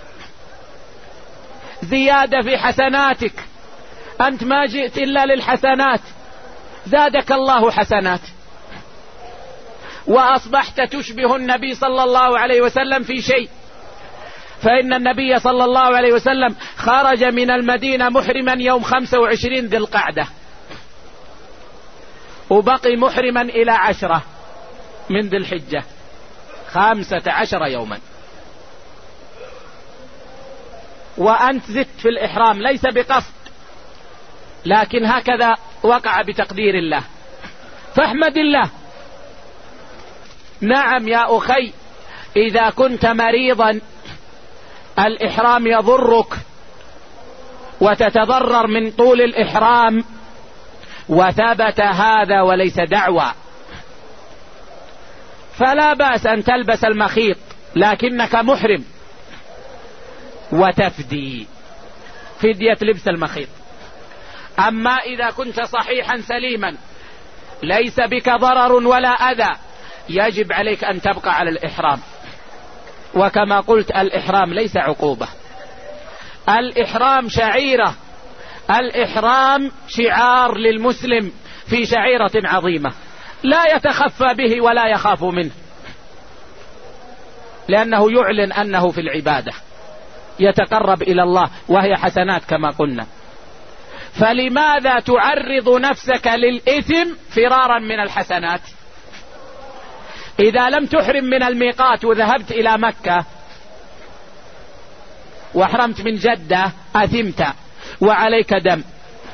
زيادة في حسناتك. أنت ما جئت إلا للحسنات، زادك الله حسنات، وأصبحت تشبه النبي صلى الله عليه وسلم في شيء. فإن النبي صلى الله عليه وسلم خرج من المدينة محرما يوم 25 ذي القعدة، وبقي محرما إلى 10 من ذي الحجة، 15 يوما. وأنت زدت في الإحرام ليس بقصد، لكن هكذا وقع بتقدير الله، فاحمد الله. نعم يا أخي، إذا كنت مريضا الإحرام يضرك وتتضرر من طول الإحرام، وثبت هذا وليس دعوى، فلا بأس أن تلبس المخيط لكنك محرم، وتفدي فدية لبس المخيط. أما إذا كنت صحيحا سليما ليس بك ضرر ولا أذى، يجب عليك أن تبقى على الإحرام. وكما قلت الإحرام ليس عقوبة، الإحرام شعيرة، الإحرام شعار للمسلم في شعيرة عظيمة لا يتخفى به ولا يخاف منه، لأنه يعلن أنه في العبادة يتقرب إلى الله، وهي حسنات كما قلنا. فلماذا تعرض نفسك للإثم فرارا من الحسنات؟ إذا لم تحرم من الميقات وذهبت إلى مكة وأحرمت من جدة أثمت وعليك دم.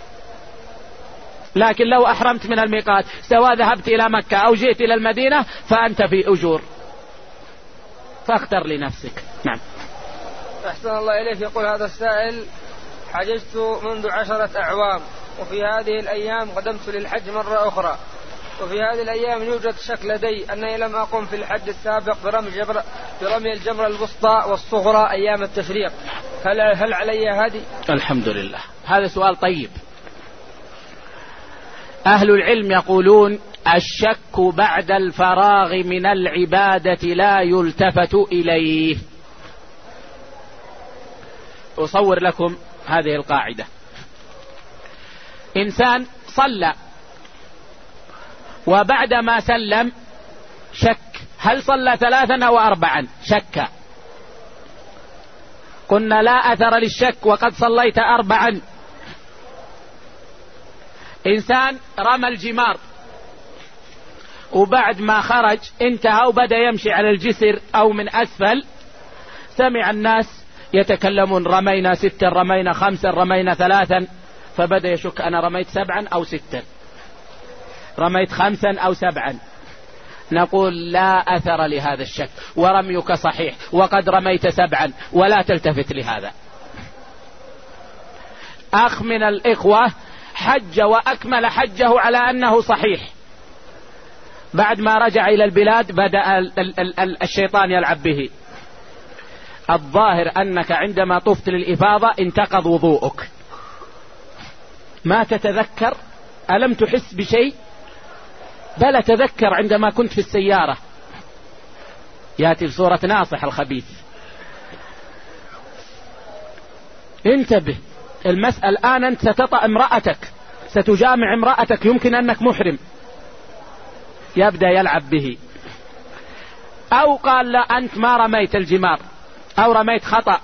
لكن لو أحرمت من الميقات سواء ذهبت إلى مكة أو جئت إلى المدينة فأنت في أجور، فاختر لنفسك. نعم. أحسن الله إليك. يقول هذا السائل: حججت منذ 10 أعوام، وفي هذه الأيام قدمت للحج مرة أخرى، وفي هذه الأيام يوجد شك لدي أنني لم أقم في الحج السابق برمي الجمرة الوسطى والصغرى أيام التشريق، هل علي هدي؟ الحمد لله. هذا سؤال طيب. أهل العلم يقولون: الشك بعد الفراغ من العبادة لا يلتفت إليه. أصور لكم هذه القاعدة. إنسان صلى وبعدما سلم شك هل صلى 3 أو 4، شك، قلنا لا أثر للشك وقد صليت 4. إنسان رمى الجمار وبعد ما خرج انتهى وبدأ يمشي على الجسر أو من أسفل، سمع الناس يتكلمون: رمينا 6، رمينا 5، رمينا 3، فبدأ يشك: أنا رميت 7 أو 6، رميت 5 أو 7. نقول: لا أثر لهذا الشك، ورميك صحيح وقد رميت 7، ولا تلتفت لهذا. أخ من الإخوة حج وأكمل حجه على أنه صحيح، بعد ما رجع إلى البلاد بدأ الشيطان يلعب به. الظاهر أنك عندما طفت للإفاضة انتقض وضوءك، ما تتذكر؟ ألم تحس بشيء؟ بل تذكر عندما كنت في السيارة. يأتي بصورة ناصح الخبيث. انتبه، المسألة الآن أنت ستطأ امرأتك، ستجامع امرأتك، يمكن أنك محرم، يبدأ يلعب به. أو قال: لا، أنت ما رميت الجمار أو رميت خطأ،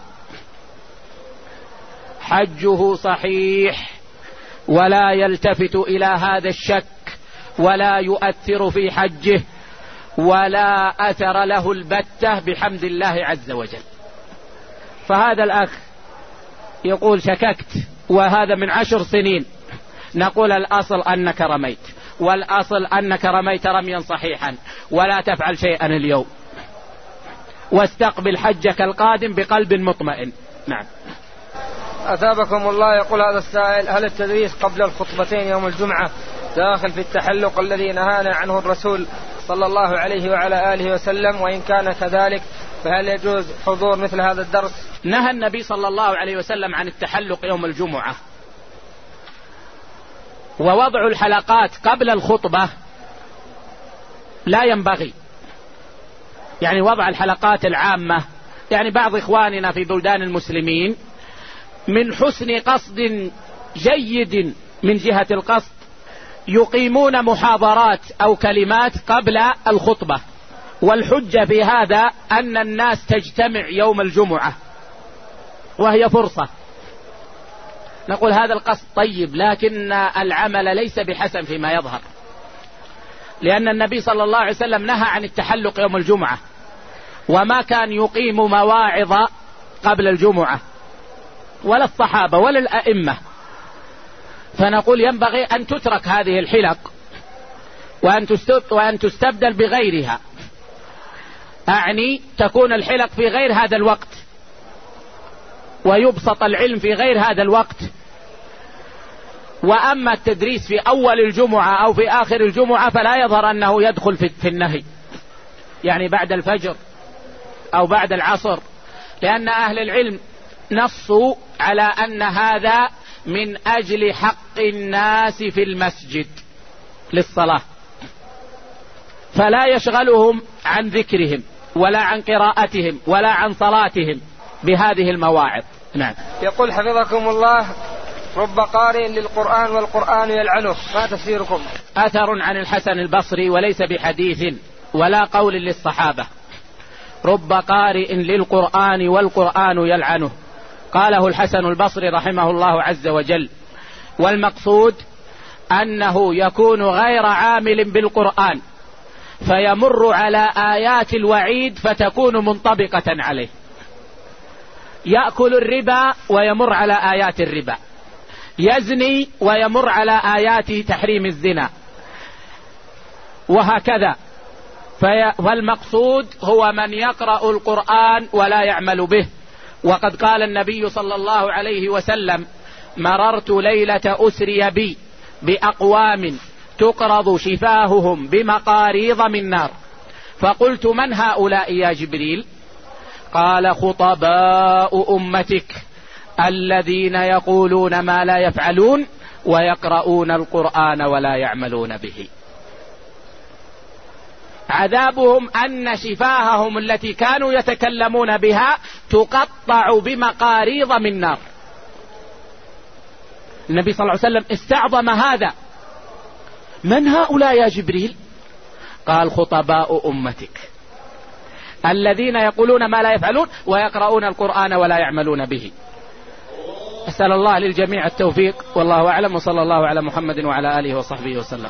حجه صحيح ولا يلتفت إلى هذا الشك ولا يؤثر في حجه ولا أثر له البتة بحمد الله عز وجل. فهذا الأخ يقول: شككت وهذا من 10 سنين. نقول: الأصل أنك رميت، والأصل أنك رميت رميا صحيحا، ولا تفعل شيئا اليوم، واستقبل حجك القادم بقلب مطمئن. نعم. أثابكم الله. يقول هذا السائل: هل التدريس قبل الخطبتين يوم الجمعة داخل في التحلق الذي نهانا عنه الرسول صلى الله عليه وعلى آله وسلم؟ وإن كان كذلك فهل يجوز حضور مثل هذا الدرس؟ نهى النبي صلى الله عليه وسلم عن التحلق يوم الجمعة، ووضع الحلقات قبل الخطبة لا ينبغي، يعني وضع الحلقات العامة. يعني بعض إخواننا في بلدان المسلمين من حسن قصد جيد من جهة القصد يقيمون محاضرات أو كلمات قبل الخطبة، والحجة في هذا أن الناس تجتمع يوم الجمعة وهي فرصة. نقول: هذا القصد طيب، لكن العمل ليس بحسن فيما يظهر، لأن النبي صلى الله عليه وسلم نهى عن التحلق يوم الجمعة، وما كان يقيم مواعظ قبل الجمعة، ولا الصحابة ولا الأئمة. فنقول: ينبغي أن تترك هذه الحلق وأن تستبدل بغيرها، أعني تكون الحلق في غير هذا الوقت، ويبسط العلم في غير هذا الوقت. وأما التدريس في أول الجمعة أو في آخر الجمعة فلا يظهر أنه يدخل في النهي، يعني بعد الفجر أو بعد العصر، لأن أهل العلم نصوا على أن هذا من أجل حق الناس في المسجد للصلاة، فلا يشغلهم عن ذكرهم ولا عن قراءتهم ولا عن صلاتهم بهذه المواعظ. نعم. يقول حفظكم الله: رب قارئ للقرآن والقرآن يلعنه، ما تفسيركم؟ أثر عن الحسن البصري وليس بحديث ولا قول للصحابة. رب قارئ للقرآن والقرآن يلعنه، قاله الحسن البصري رحمه الله عز وجل. والمقصود أنه يكون غير عامل بالقرآن فيمر على آيات الوعيد فتكون منطبقة عليه، يأكل الربا ويمر على آيات الربا، يزني ويمر على آيات تحريم الزنا، وهكذا. فالمقصود هو من يقرأ القرآن ولا يعمل به. وقد قال النبي صلى الله عليه وسلم: مررت ليلة أسري بي بأقوام تقرض شفاههم بمقاريض من نار، فقلت: من هؤلاء يا جبريل؟ قال: خطباء أمتك الذين يقولون ما لا يفعلون ويقرؤون القرآن ولا يعملون به. عذابهم أن شفاههم التي كانوا يتكلمون بها تقطع بمقاريض من نار. النبي صلى الله عليه وسلم استعظم هذا: من هؤلاء يا جبريل؟ قال: خطباء أمتك الذين يقولون ما لا يفعلون ويقرؤون القرآن ولا يعملون به. أسأل الله للجميع التوفيق، والله أعلم، وصلى الله على محمد وعلى آله وصحبه وسلم.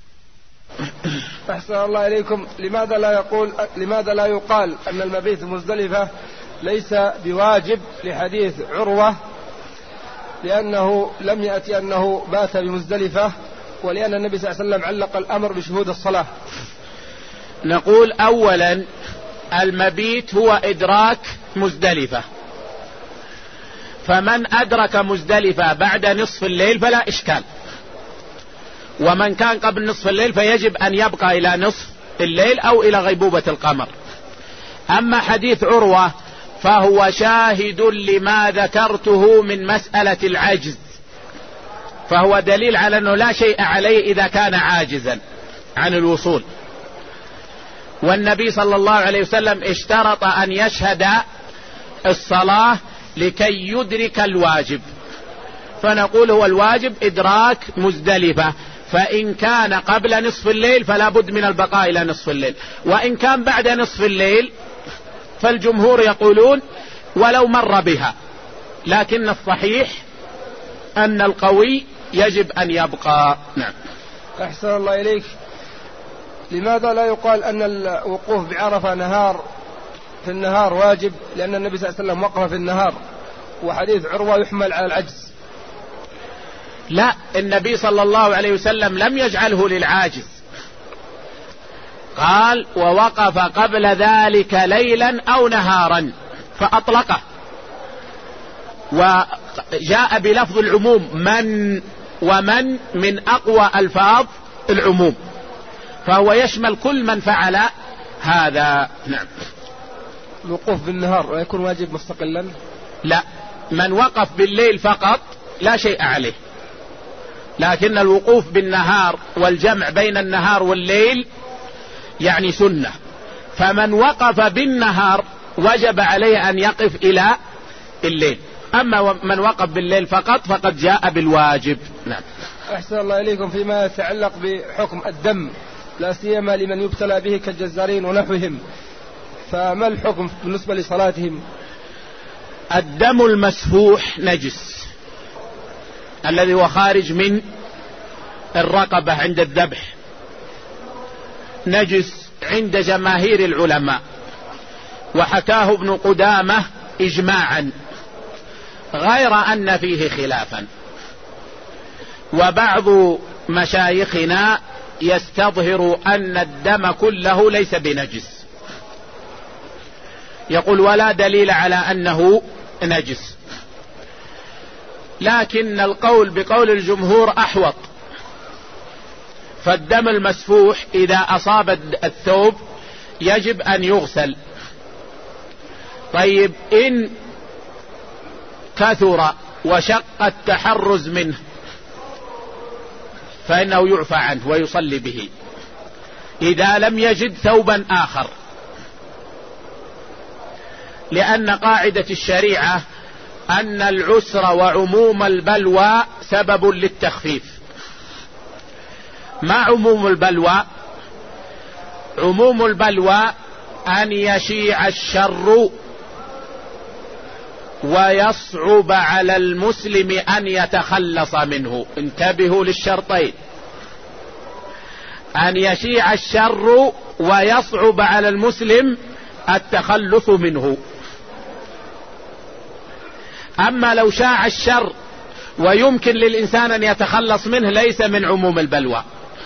أحسن الله إليكم. لماذا لا يقال أن المبيت مزدلفة ليس بواجب لحديث عروة، لأنه لم يأتي أنه بات بمزدلفة، ولأن النبي صلى الله عليه وسلم علق الأمر بشهود الصلاة؟ نقول أولا المبيت هو إدراك مزدلفة، فمن أدرك مزدلفة بعد نصف الليل فلا إشكال، ومن كان قبل نصف الليل فيجب أن يبقى إلى نصف الليل أو إلى غيبوبة القمر. أما حديث عروة فهو شاهد لما ذكرته من مسألة العجز، فهو دليل على أنه لا شيء عليه إذا كان عاجزا عن الوصول. والنبي صلى الله عليه وسلم اشترط أن يشهد الصلاة لكي يدرك الواجب، فنقول هو الواجب إدراك مزدلفة، فإن كان قبل نصف الليل فلا بد من البقاء إلى نصف الليل، وإن كان بعد نصف الليل فالجمهور يقولون ولو مر بها، لكن الصحيح أن القوي يجب أن يبقى. نعم. أحسن الله إليك. لماذا لا يقال أن الوقوف بعرفة في النهار واجب، لأن النبي صلى الله عليه وسلم وقف في النهار، وحديث عروة يحمل على العجز؟ لا، النبي صلى الله عليه وسلم لم يجعله للعاجز، قال: ووقف قبل ذلك ليلا أو نهارا، فأطلقه، وجاء بلفظ العموم ومن من أقوى ألفاظ العموم، فهو يشمل كل من فعل هذا. نعم. الوقوف بالنهار لا يكون واجب مستقلا؟ لا، من وقف بالليل فقط لا شيء عليه، لكن الوقوف بالنهار والجمع بين النهار والليل يعني سنة، فمن وقف بالنهار وجب عليه أن يقف إلى الليل، أما من وقف بالليل فقط فقد جاء بالواجب. نعم. أحسن الله إليكم. فيما يتعلق بحكم الدم، لا سيما لمن يبتلى به كالجزارين ونحوهم، فما الحكم بالنسبة لصلاتهم؟ الدم المسفوح نجس، الذي هو خارج من الرقبة عند الذبح نجس عند جماهير العلماء، وحكاه ابن قدامة إجماعا، غير أن فيه خلافا، وبعض مشايخنا يستظهر أن الدم كله ليس بنجس، يقول ولا دليل على أنه نجس، لكن القول بقول الجمهور أحوط، فالدم المسفوح إذا أصاب الثوب يجب أن يغسل. طيب إن كثر وشق التحرز منه فإنه يعفى عنه ويصلي به إذا لم يجد ثوبا آخر، لأن قاعدة الشريعة أن العسر وعموم البلوى سبب للتخفيف. ما عموم البلوى؟ عموم البلوى أن يشيع الشر ويصعب على المسلم أن يتخلص منه. انتبهوا للشرطين، أن يشيع الشر ويصعب على المسلم التخلص منه. أما لو شاع الشر ويمكن للإنسان أن يتخلص منه ليس من عموم البلوى.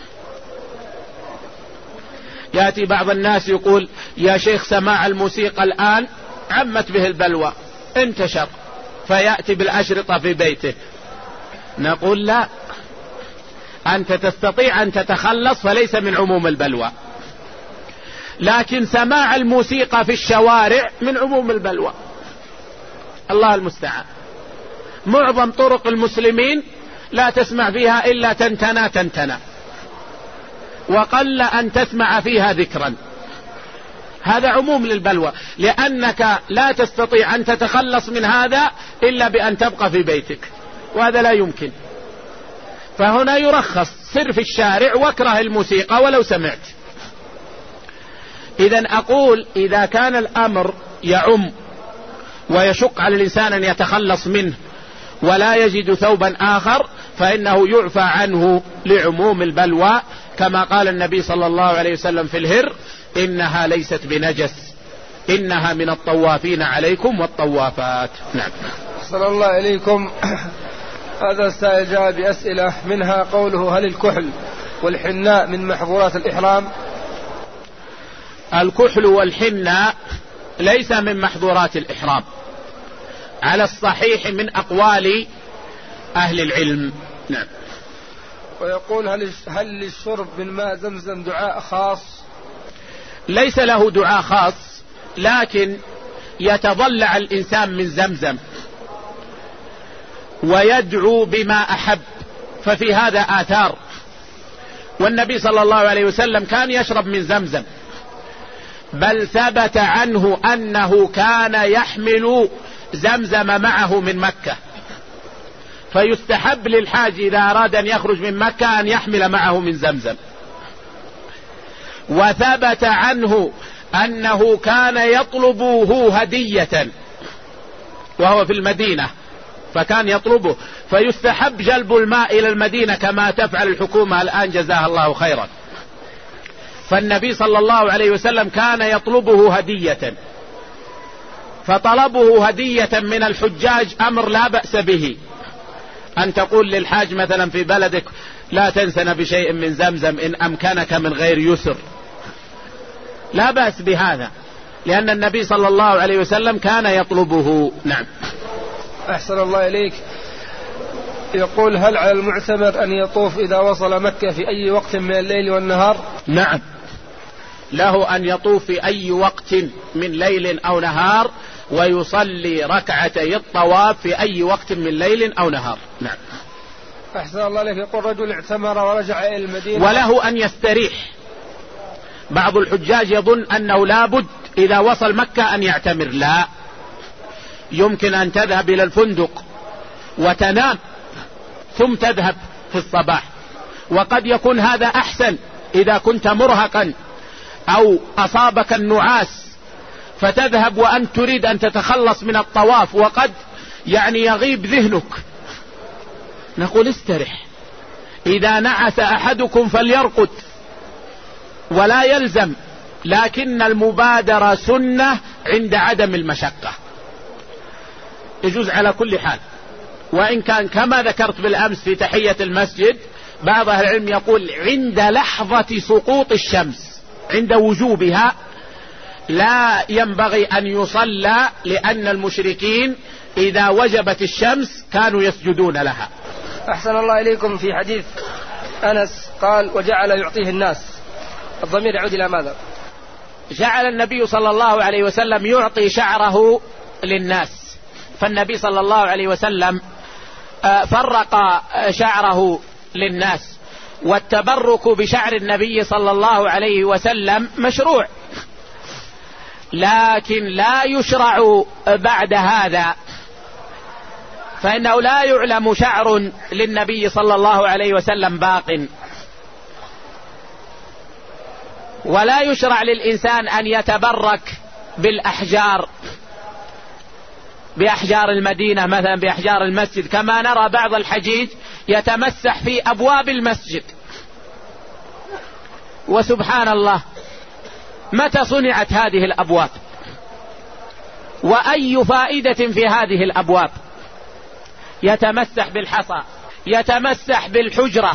يأتي بعض الناس يقول يا شيخ سماع الموسيقى الآن عمت به البلوى انتشر، فيأتي بالأشرطة في بيته. نقول لا، أنت تستطيع أن تتخلص فليس من عموم البلوى، لكن سماع الموسيقى في الشوارع من عموم البلوى. الله المستعان. معظم طرق المسلمين لا تسمع فيها إلا تنتنا، وقل أن تسمع فيها ذكرا. هذا عموم للبلوى، لأنك لا تستطيع أن تتخلص من هذا إلا بأن تبقى في بيتك، وهذا لا يمكن. فهنا يرخص، سر في الشارع واكره الموسيقى ولو سمعت. إذن أقول إذا كان الأمر يعم ويشق على الإنسان أن يتخلص منه ولا يجد ثوبا آخر فإنه يعفى عنه لعموم البلوى، كما قال النبي صلى الله عليه وسلم في الهر: إنها ليست بنجس، إنها من الطوافين عليكم والطوافات. نعم. صلى الله إليكم. هذا السائل جاء بأسئلة منها قوله: هل الكحل والحناء من محظورات الإحرام؟ الكحل والحناء ليس من محظورات الإحرام على الصحيح من أقوال أهل العلم. نعم. ويقول: هل للشرب من ماء زمزم دعاء خاص؟ ليس له دعاء خاص، لكن يتضلع الإنسان من زمزم ويدعو بما أحب، ففي هذا آثار. والنبي صلى الله عليه وسلم كان يشرب من زمزم، بل ثبت عنه أنه كان يحمل زمزم معه من مكة، فيستحب للحاج إذا أراد أن يخرج من مكة أن يحمل معه من زمزم. وثبت عنه أنه كان يطلبه هدية وهو في المدينة، فكان يطلبه، فيستحب جلب الماء إلى المدينة كما تفعل الحكومة الآن جزاها الله خيرا. فالنبي صلى الله عليه وسلم كان يطلبه هدية، فطلبه هدية من الحجاج أمر لا بأس به. أن تقول للحاج مثلا في بلدك: لا تنسنا بشيء من زمزم إن أمكنك من غير يسر، لا بأس بهذا، لأن النبي صلى الله عليه وسلم كان يطلبه. نعم. أحسن الله إليك. يقول: هل على المعتمر أن يطوف إذا وصل مكة في أي وقت من الليل والنهار؟ نعم، له أن يطوف في أي وقت من ليل أو نهار، ويصلي ركعتي الطواف في أي وقت من ليل أو نهار. نعم. أحسن الله إليك. يقول: رجل اعتمر ورجع إلى المدينة وله أن يستريح. بعض الحجاج يظن أنه لابد إذا وصل مكة أن يعتمر، لا، يمكن أن تذهب إلى الفندق وتنام ثم تذهب في الصباح، وقد يكون هذا أحسن إذا كنت مرهقا أو أصابك النعاس فتذهب وأنت تريد أن تتخلص من الطواف وقد يغيب ذهنك. نقول: استرح. إذا نعس أحدكم فليرقد ولا يلزم، لكن المبادرة سنة عند عدم المشقة، يجوز على كل حال. وإن كان كما ذكرت بالأمس في تحية المسجد، بعض أهل العلم يقول عند لحظة سقوط الشمس، عند وجوبها لا ينبغي أن يصلى، لأن المشركين إذا وجبت الشمس كانوا يسجدون لها. أحسن الله إليكم. في حديث أنس قال: وجعل يعطيه الناس، الضمير يعود إلى ماذا؟ جعل النبي صلى الله عليه وسلم يعطي شعره للناس، فالنبي صلى الله عليه وسلم فرق شعره للناس، والتبرك بشعر النبي صلى الله عليه وسلم مشروع، لكن لا يشرع بعد هذا، فإنه لا يعلم شعر للنبي صلى الله عليه وسلم باق، ولا يشرع للإنسان أن يتبرك بالأحجار، بأحجار المدينة مثلا، بأحجار المسجد، كما نرى بعض الحجيج يتمسح في أبواب المسجد. وسبحان الله، متى صنعت هذه الأبواب؟ وأي فائدة في هذه الأبواب؟ يتمسح بالحصى، يتمسح بالحجرة.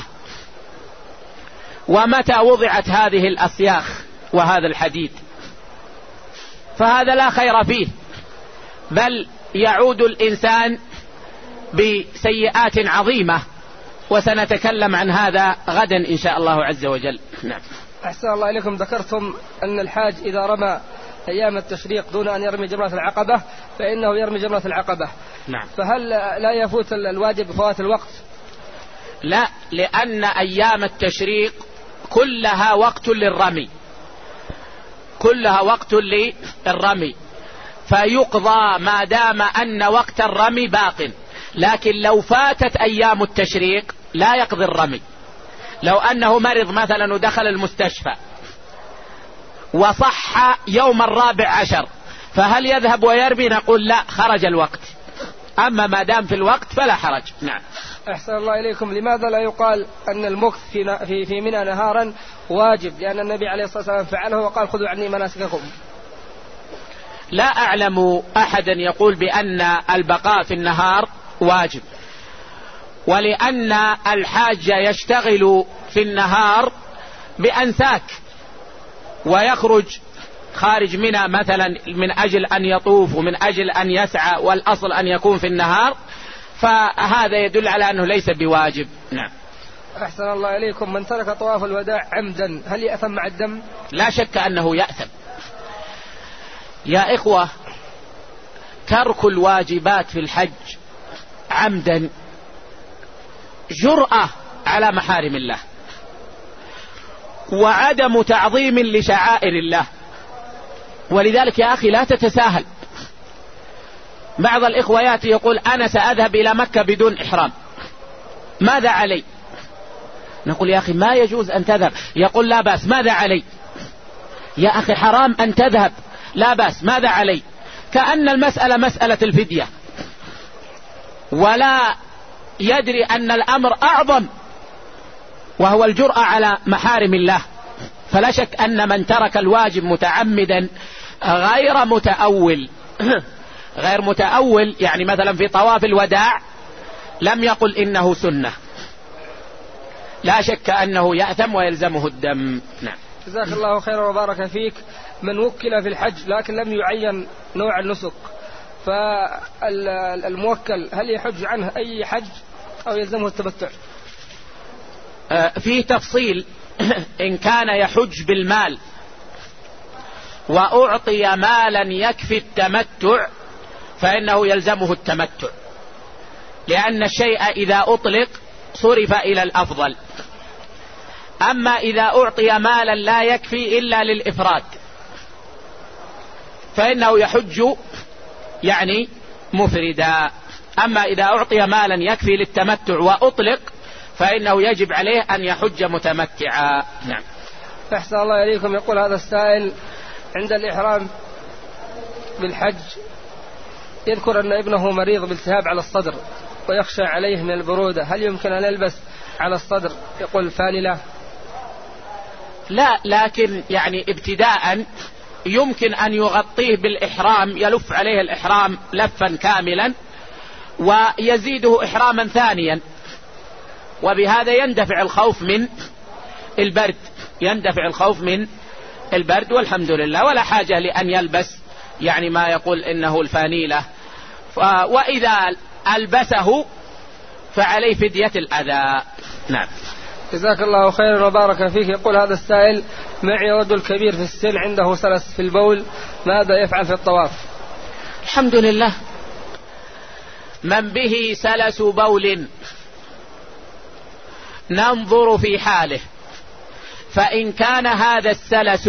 ومتى وضعت هذه الأصياخ وهذا الحديد؟ فهذا لا خير فيه، بل يعود الإنسان بسيئات عظيمة، وسنتكلم عن هذا غدا إن شاء الله عز وجل. نعم. أحسن الله إليكم. ذكرتم أن الحاج إذا رمى أيام التشريق دون أن يرمي جمرة العقبة فإنه يرمي جمرة العقبة. نعم. فهل لا يفوت الواجب بفوات الوقت؟ لا، لأن أيام التشريق كلها وقت للرمي، كلها وقت للرمي، فيقضى ما دام أن وقت الرمي باق. لكن لو فاتت أيام التشريق لا يقضي الرمي. لو أنه مرض مثلا ودخل المستشفى وصح يوم 14، فهل يذهب ويرمي؟ نقول لا، خرج الوقت. أما ما دام في الوقت فلا حرج. نعم. أحسن الله إليكم. لماذا لا يقال أن المكث في منى نهارا واجب؟ لأن النبي عليه الصلاة والسلام فعله وقال خذوا عني مناسككم. لا أعلم أحدا يقول بأن البقاء في النهار واجب، ولأن الحاج يشتغل في النهار بأنساك، ويخرج خارج منى مثلا من أجل أن يطوف ومن أجل أن يسعى، والأصل أن يكون في النهار، فهذا يدل على أنه ليس بواجب. نعم. أحسن الله إليكم. من ترك طواف الوداع عمدا هل يأثم مع الدم؟ لا شك أنه يأثم. يا إخوة، ترك الواجبات في الحج عمدا جرأة على محارم الله، وعدم تعظيم لشعائر الله. ولذلك يا أخي لا تتساهل. بعض الإخوة يأتي يقول أنا سأذهب إلى مكة بدون إحرام، ماذا علي؟ نقول يا أخي ما يجوز أن تذهب. يقول لا بأس، ماذا علي؟ يا أخي حرام أن تذهب، لا بأس، ماذا علي؟ كأن المسألة مسألة الفدية، ولا يدري أن الأمر أعظم وهو الجرأة على محارم الله. فلا شك أن من ترك الواجب متعمدا غير متأول غير متأول، يعني مثلا في طواف الوداع لم يقل إنه سنة، لا شك أنه يأثم ويلزمه الدم. نعم. جزاك الله خيرا وبارك فيك. من وكل في الحج لكن لم يعين نوع النسك، فالموكل هل يحج عنه أي حج أو يلزمه التمتع؟ فيه تفصيل. إن كان يحج بالمال وأعطي مالا يكفي التمتع فإنه يلزمه التمتع، لأن الشيء إذا أطلق صرف إلى الأفضل. أما إذا أعطي مالا لا يكفي إلا للإفراد فإنه يحج يعني مفردا. أما إذا أعطي مالا يكفي للتمتع وأطلق فإنه يجب عليه أن يحج متمتعا. نعم. أحسن الله إليكم. يقول هذا السائل عند الإحرام بالحج يذكر أن ابنه مريض بالتهاب على الصدر ويخشى عليه من البرودة، هل يمكن أن يلبس على الصدر يقول فانلة؟ لا، لكن يعني ابتداء يمكن أن يغطيه بالإحرام، يلف عليه الإحرام لفا كاملا ويزيده إحراما ثانيا، وبهذا يندفع الخوف من البرد، يندفع الخوف من البرد، والحمد لله، ولا حاجة لأن يلبس يعني ما يقول إنه الفانيلة. وإذا ألبسه فعليه فدية الأذى. نعم. جزاك الله خيرا وبارك فيك. يقول هذا السائل معي رجل كبير في السن عنده سلس في البول، ماذا يفعل في الطواف؟ الحمد لله، من به سلس بول ننظر في حاله، فإن كان هذا السلس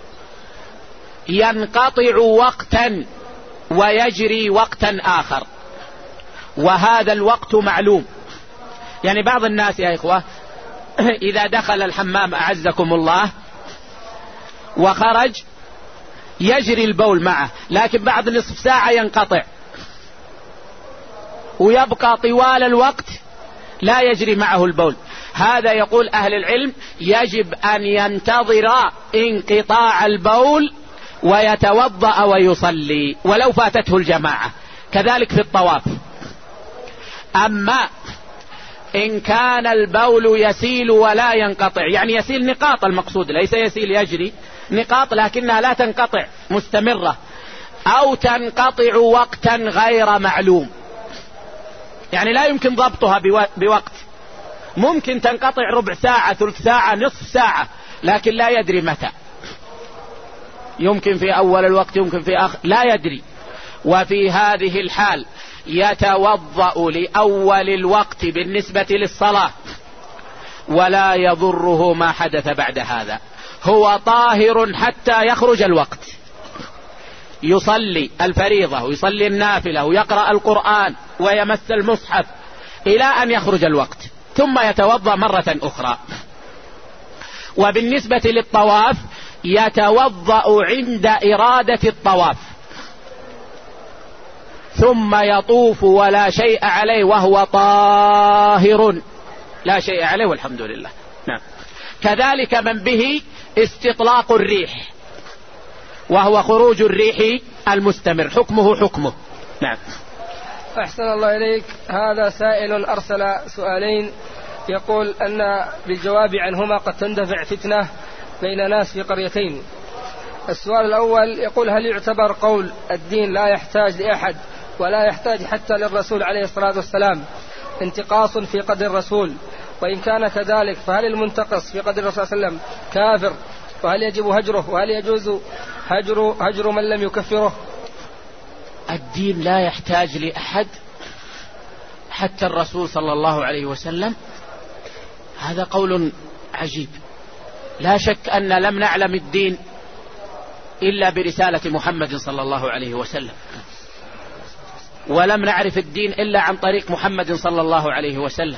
ينقطع وقتا ويجري وقتا آخر وهذا الوقت معلوم، يعني بعض الناس يا إخوة إذا دخل الحمام أعزكم الله وخرج يجري البول معه، لكن بعد نصف ساعة ينقطع ويبقى طوال الوقت لا يجري معه البول. هذا يقول أهل العلم يجب أن ينتظر انقطاع البول ويتوضأ ويصلي ولو فاتته الجماعة. كذلك في الطواف أما إن كان البول يسيل ولا ينقطع، يعني يسيل نقاط، المقصود ليس يسيل يجري، نقاط لكنها لا تنقطع مستمرة، أو تنقطع وقتا غير معلوم، يعني لا يمكن ضبطها بوقت، ممكن تنقطع ربع ساعة، ثلث ساعة، نصف ساعة، لكن لا يدري متى، يمكن في أول الوقت، يمكن في آخر، لا يدري. وفي هذه الحال يتوضأ لأول الوقت بالنسبة للصلاة، ولا يضره ما حدث بعد هذا، هو طاهر حتى يخرج الوقت، يصلي الفريضة ويصلي النافلة ويقرأ القرآن ويمس المصحف إلى أن يخرج الوقت، ثم يتوضأ مرة أخرى. وبالنسبة للطواف يتوضأ عند إرادة الطواف، ثم يطوف ولا شيء عليه وهو طاهر، لا شيء عليه والحمد لله. نعم. كذلك من به استطلاق الريح، وهو خروج الريح المستمر، حكمه حكمه. نعم. أحسن الله إليك. هذا سائل أرسل سؤالين، يقول أن بالجواب عنهما قد تندفع فتنة بين ناس في قريتين. السؤال الأول يقول: هل يعتبر قول الدين لا يحتاج لأحد ولا يحتاج حتى للرسول عليه الصلاة والسلام انتقاص في قدر الرسول؟ وإن كان كذلك فهل المنتقص في قدر الرسول صلى الله عليه وسلم كافر؟ وهل يجب هجره؟ وهل يجوز هجر من لم يكفره؟ الدين لا يحتاج لأحد حتى الرسول صلى الله عليه وسلم، هذا قول عجيب. لا شك أن لم نعلم الدين إلا برسالة محمد صلى الله عليه وسلم، ولم نعرف الدين إلا عن طريق محمد صلى الله عليه وسلم.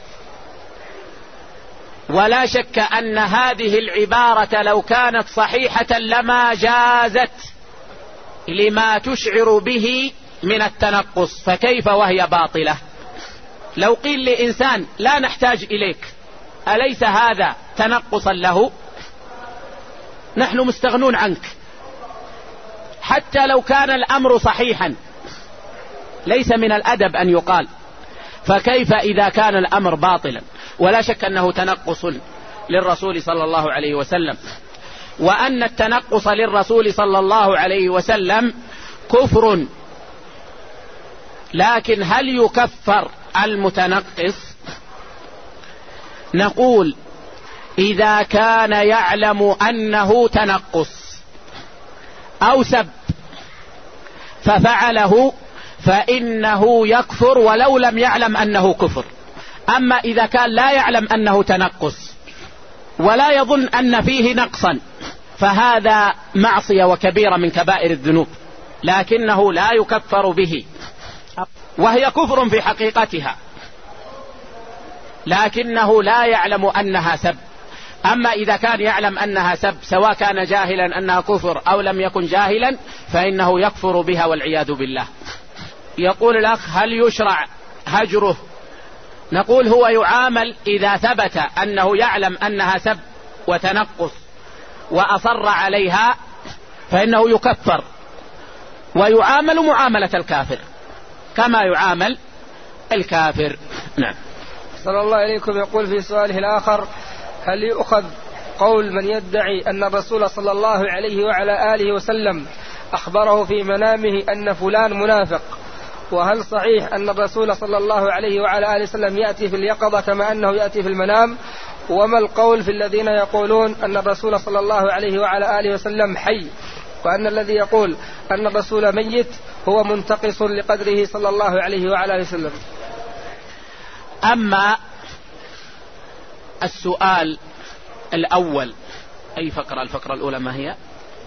ولا شك أن هذه العبارة لو كانت صحيحة لما جازت لما تشعر به من التنقص، فكيف وهي باطلة؟ لو قيل لإنسان لا نحتاج إليك، أليس هذا تنقصا له؟ نحن مستغنون عنك، حتى لو كان الأمر صحيحا ليس من الأدب أن يقال، فكيف إذا كان الأمر باطلا؟ ولا شك أنه تنقص للرسول صلى الله عليه وسلم، وأن التنقص للرسول صلى الله عليه وسلم كفر. لكن هل يكفر المتنقص؟ نقول: إذا كان يعلم أنه تنقص أو سب ففعله فإنه يكفر ولو لم يعلم أنه كفر. أما إذا كان لا يعلم أنه تنقص ولا يظن أن فيه نقصا فهذا معصية وكبيرة من كبائر الذنوب، لكنه لا يكفر به، وهي كفر في حقيقتها، لكنه لا يعلم أنها سب. أما إذا كان يعلم أنها سب سواء كان جاهلا أنها كفر أو لم يكن جاهلا فإنه يكفر بها والعياذ بالله. يقول الأخ: هل يشرع هجره؟ نقول: هو يعامل إذا ثبت أنه يعلم أنها سب وتنقص وأصر عليها فإنه يكفر، ويعامل معاملة الكافر كما يعامل الكافر. نعم. صلى الله عليكم. يقول في سؤاله الآخر: هل يؤخذ قول من يدعي أن الرسول صلى الله عليه وعلى آله وسلم أخبره في منامه أن فلان منافق؟ وهل صحيح أن الرسول صلى الله عليه وعلى آله وسلم يأتي في اليقظة كما أنه يأتي في المنام؟ وما القول في الذين يقولون أن الرسول صلى الله عليه وعلى آله وسلم حي، وأن الذي يقول أن الرسول ميت هو منتقص لقدره صلى الله عليه وعلى آله وسلم؟ أما السؤال الأول، أي فقرة؟ الفقرة الأولى ما هي؟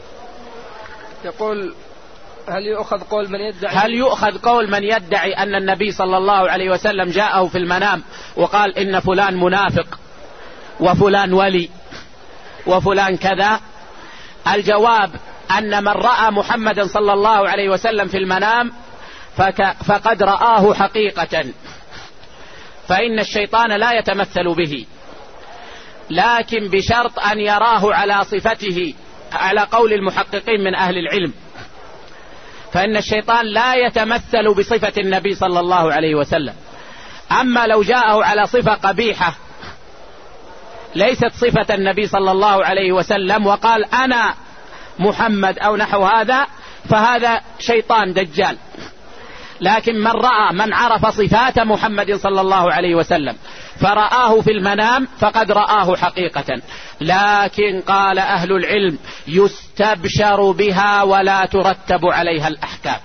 يقول: هل يؤخذ قول من يدعي أن النبي صلى الله عليه وسلم جاءه في المنام وقال إن فلان منافق وفلان ولي وفلان كذا؟ الجواب أن من رأى محمدا صلى الله عليه وسلم في المنام فقد رآه حقيقة، فإن الشيطان لا يتمثل به، لكن بشرط أن يراه على صفته على قول المحققين من أهل العلم، فإن الشيطان لا يتمثل بصفة النبي صلى الله عليه وسلم، أما لو جاءه على صفة قبيحة ليست صفة النبي صلى الله عليه وسلم وقال أنا محمد أو نحو هذا فهذا شيطان دجال. لكن من عرف صفات محمد صلى الله عليه وسلم فرآه في المنام فقد رآه حقيقة. لكن قال أهل العلم يستبشر بها ولا ترتب عليها الأحكام.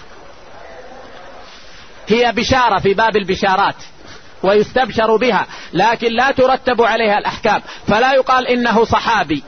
هي بشارة في باب البشارات ويستبشر بها لكن لا ترتب عليها الأحكام، فلا يقال إنه صحابي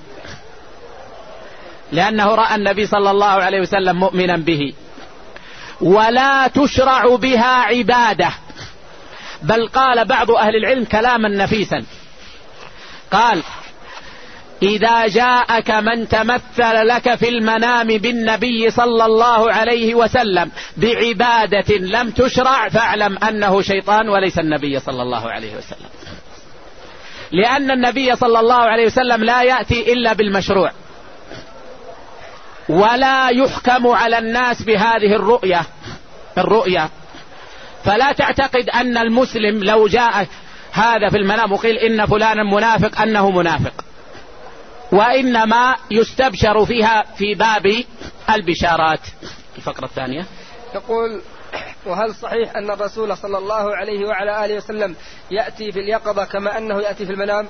لأنه رأى النبي صلى الله عليه وسلم مؤمنا به، ولا تشرع بها عبادة. بل قال بعض أهل العلم كلاما نفيسا، قال إذا جاءك من تمثل لك في المنام بالنبي صلى الله عليه وسلم بعبادة لم تشرع فاعلم أنه شيطان وليس النبي صلى الله عليه وسلم، لأن النبي صلى الله عليه وسلم لا يأتي إلا بالمشروع، ولا يحكم على الناس بهذه الرؤية. فلا تعتقد أن المسلم لو جاء هذا في المنام وقيل إن فلانا منافق أنه منافق، وإنما يستبشر فيها في باب البشارات. الفقرة الثانية يقول: وهل صحيح أن الرسول صلى الله عليه وعلى آله وسلم يأتي في اليقظة كما أنه يأتي في المنام؟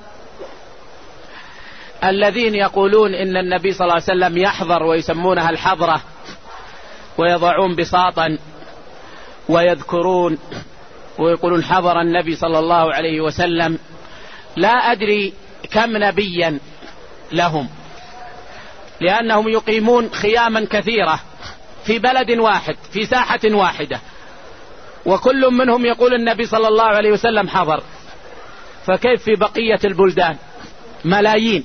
الذين يقولون إن النبي صلى الله عليه وسلم يحضر ويسمونها الحضرة ويضعون بساطا ويذكرون ويقولون حضر النبي صلى الله عليه وسلم، لا أدري كم نبيا لهم، لأنهم يقيمون خياما كثيرة في بلد واحد في ساحة واحدة، وكل منهم يقول النبي صلى الله عليه وسلم حضر، فكيف في بقية البلدان ملايين؟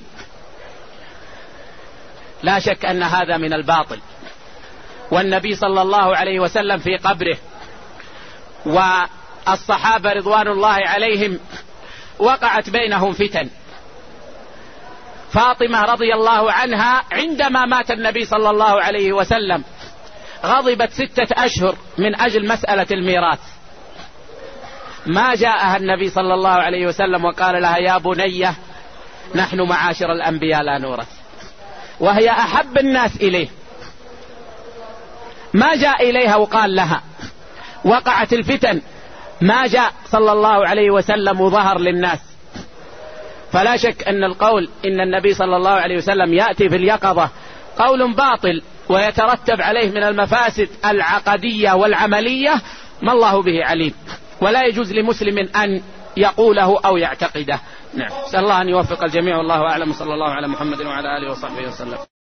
لا شك أن هذا من الباطل. والنبي صلى الله عليه وسلم في قبره، والصحابة رضوان الله عليهم وقعت بينهم فتن. فاطمة رضي الله عنها عندما مات النبي صلى الله عليه وسلم غضبت 6 أشهر من أجل مسألة الميراث، ما جاءها النبي صلى الله عليه وسلم وقال لها يا بنية نحن معاشر الأنبياء لا نورث، وهي أحب الناس إليه، ما جاء إليها وقال لها. وقعت الفتن، ما جاء صلى الله عليه وسلم وظهر للناس. فلا شك أن القول إن النبي صلى الله عليه وسلم يأتي في اليقظة قول باطل ويترتب عليه من المفاسد العقدية والعملية ما الله به عليم، ولا يجوز لمسلم أن يقوله أو يعتقده. نعم، نسأل الله أن يوفق الجميع، والله أعلم، صلى الله على محمد وعلى آله وصحبه وسلم.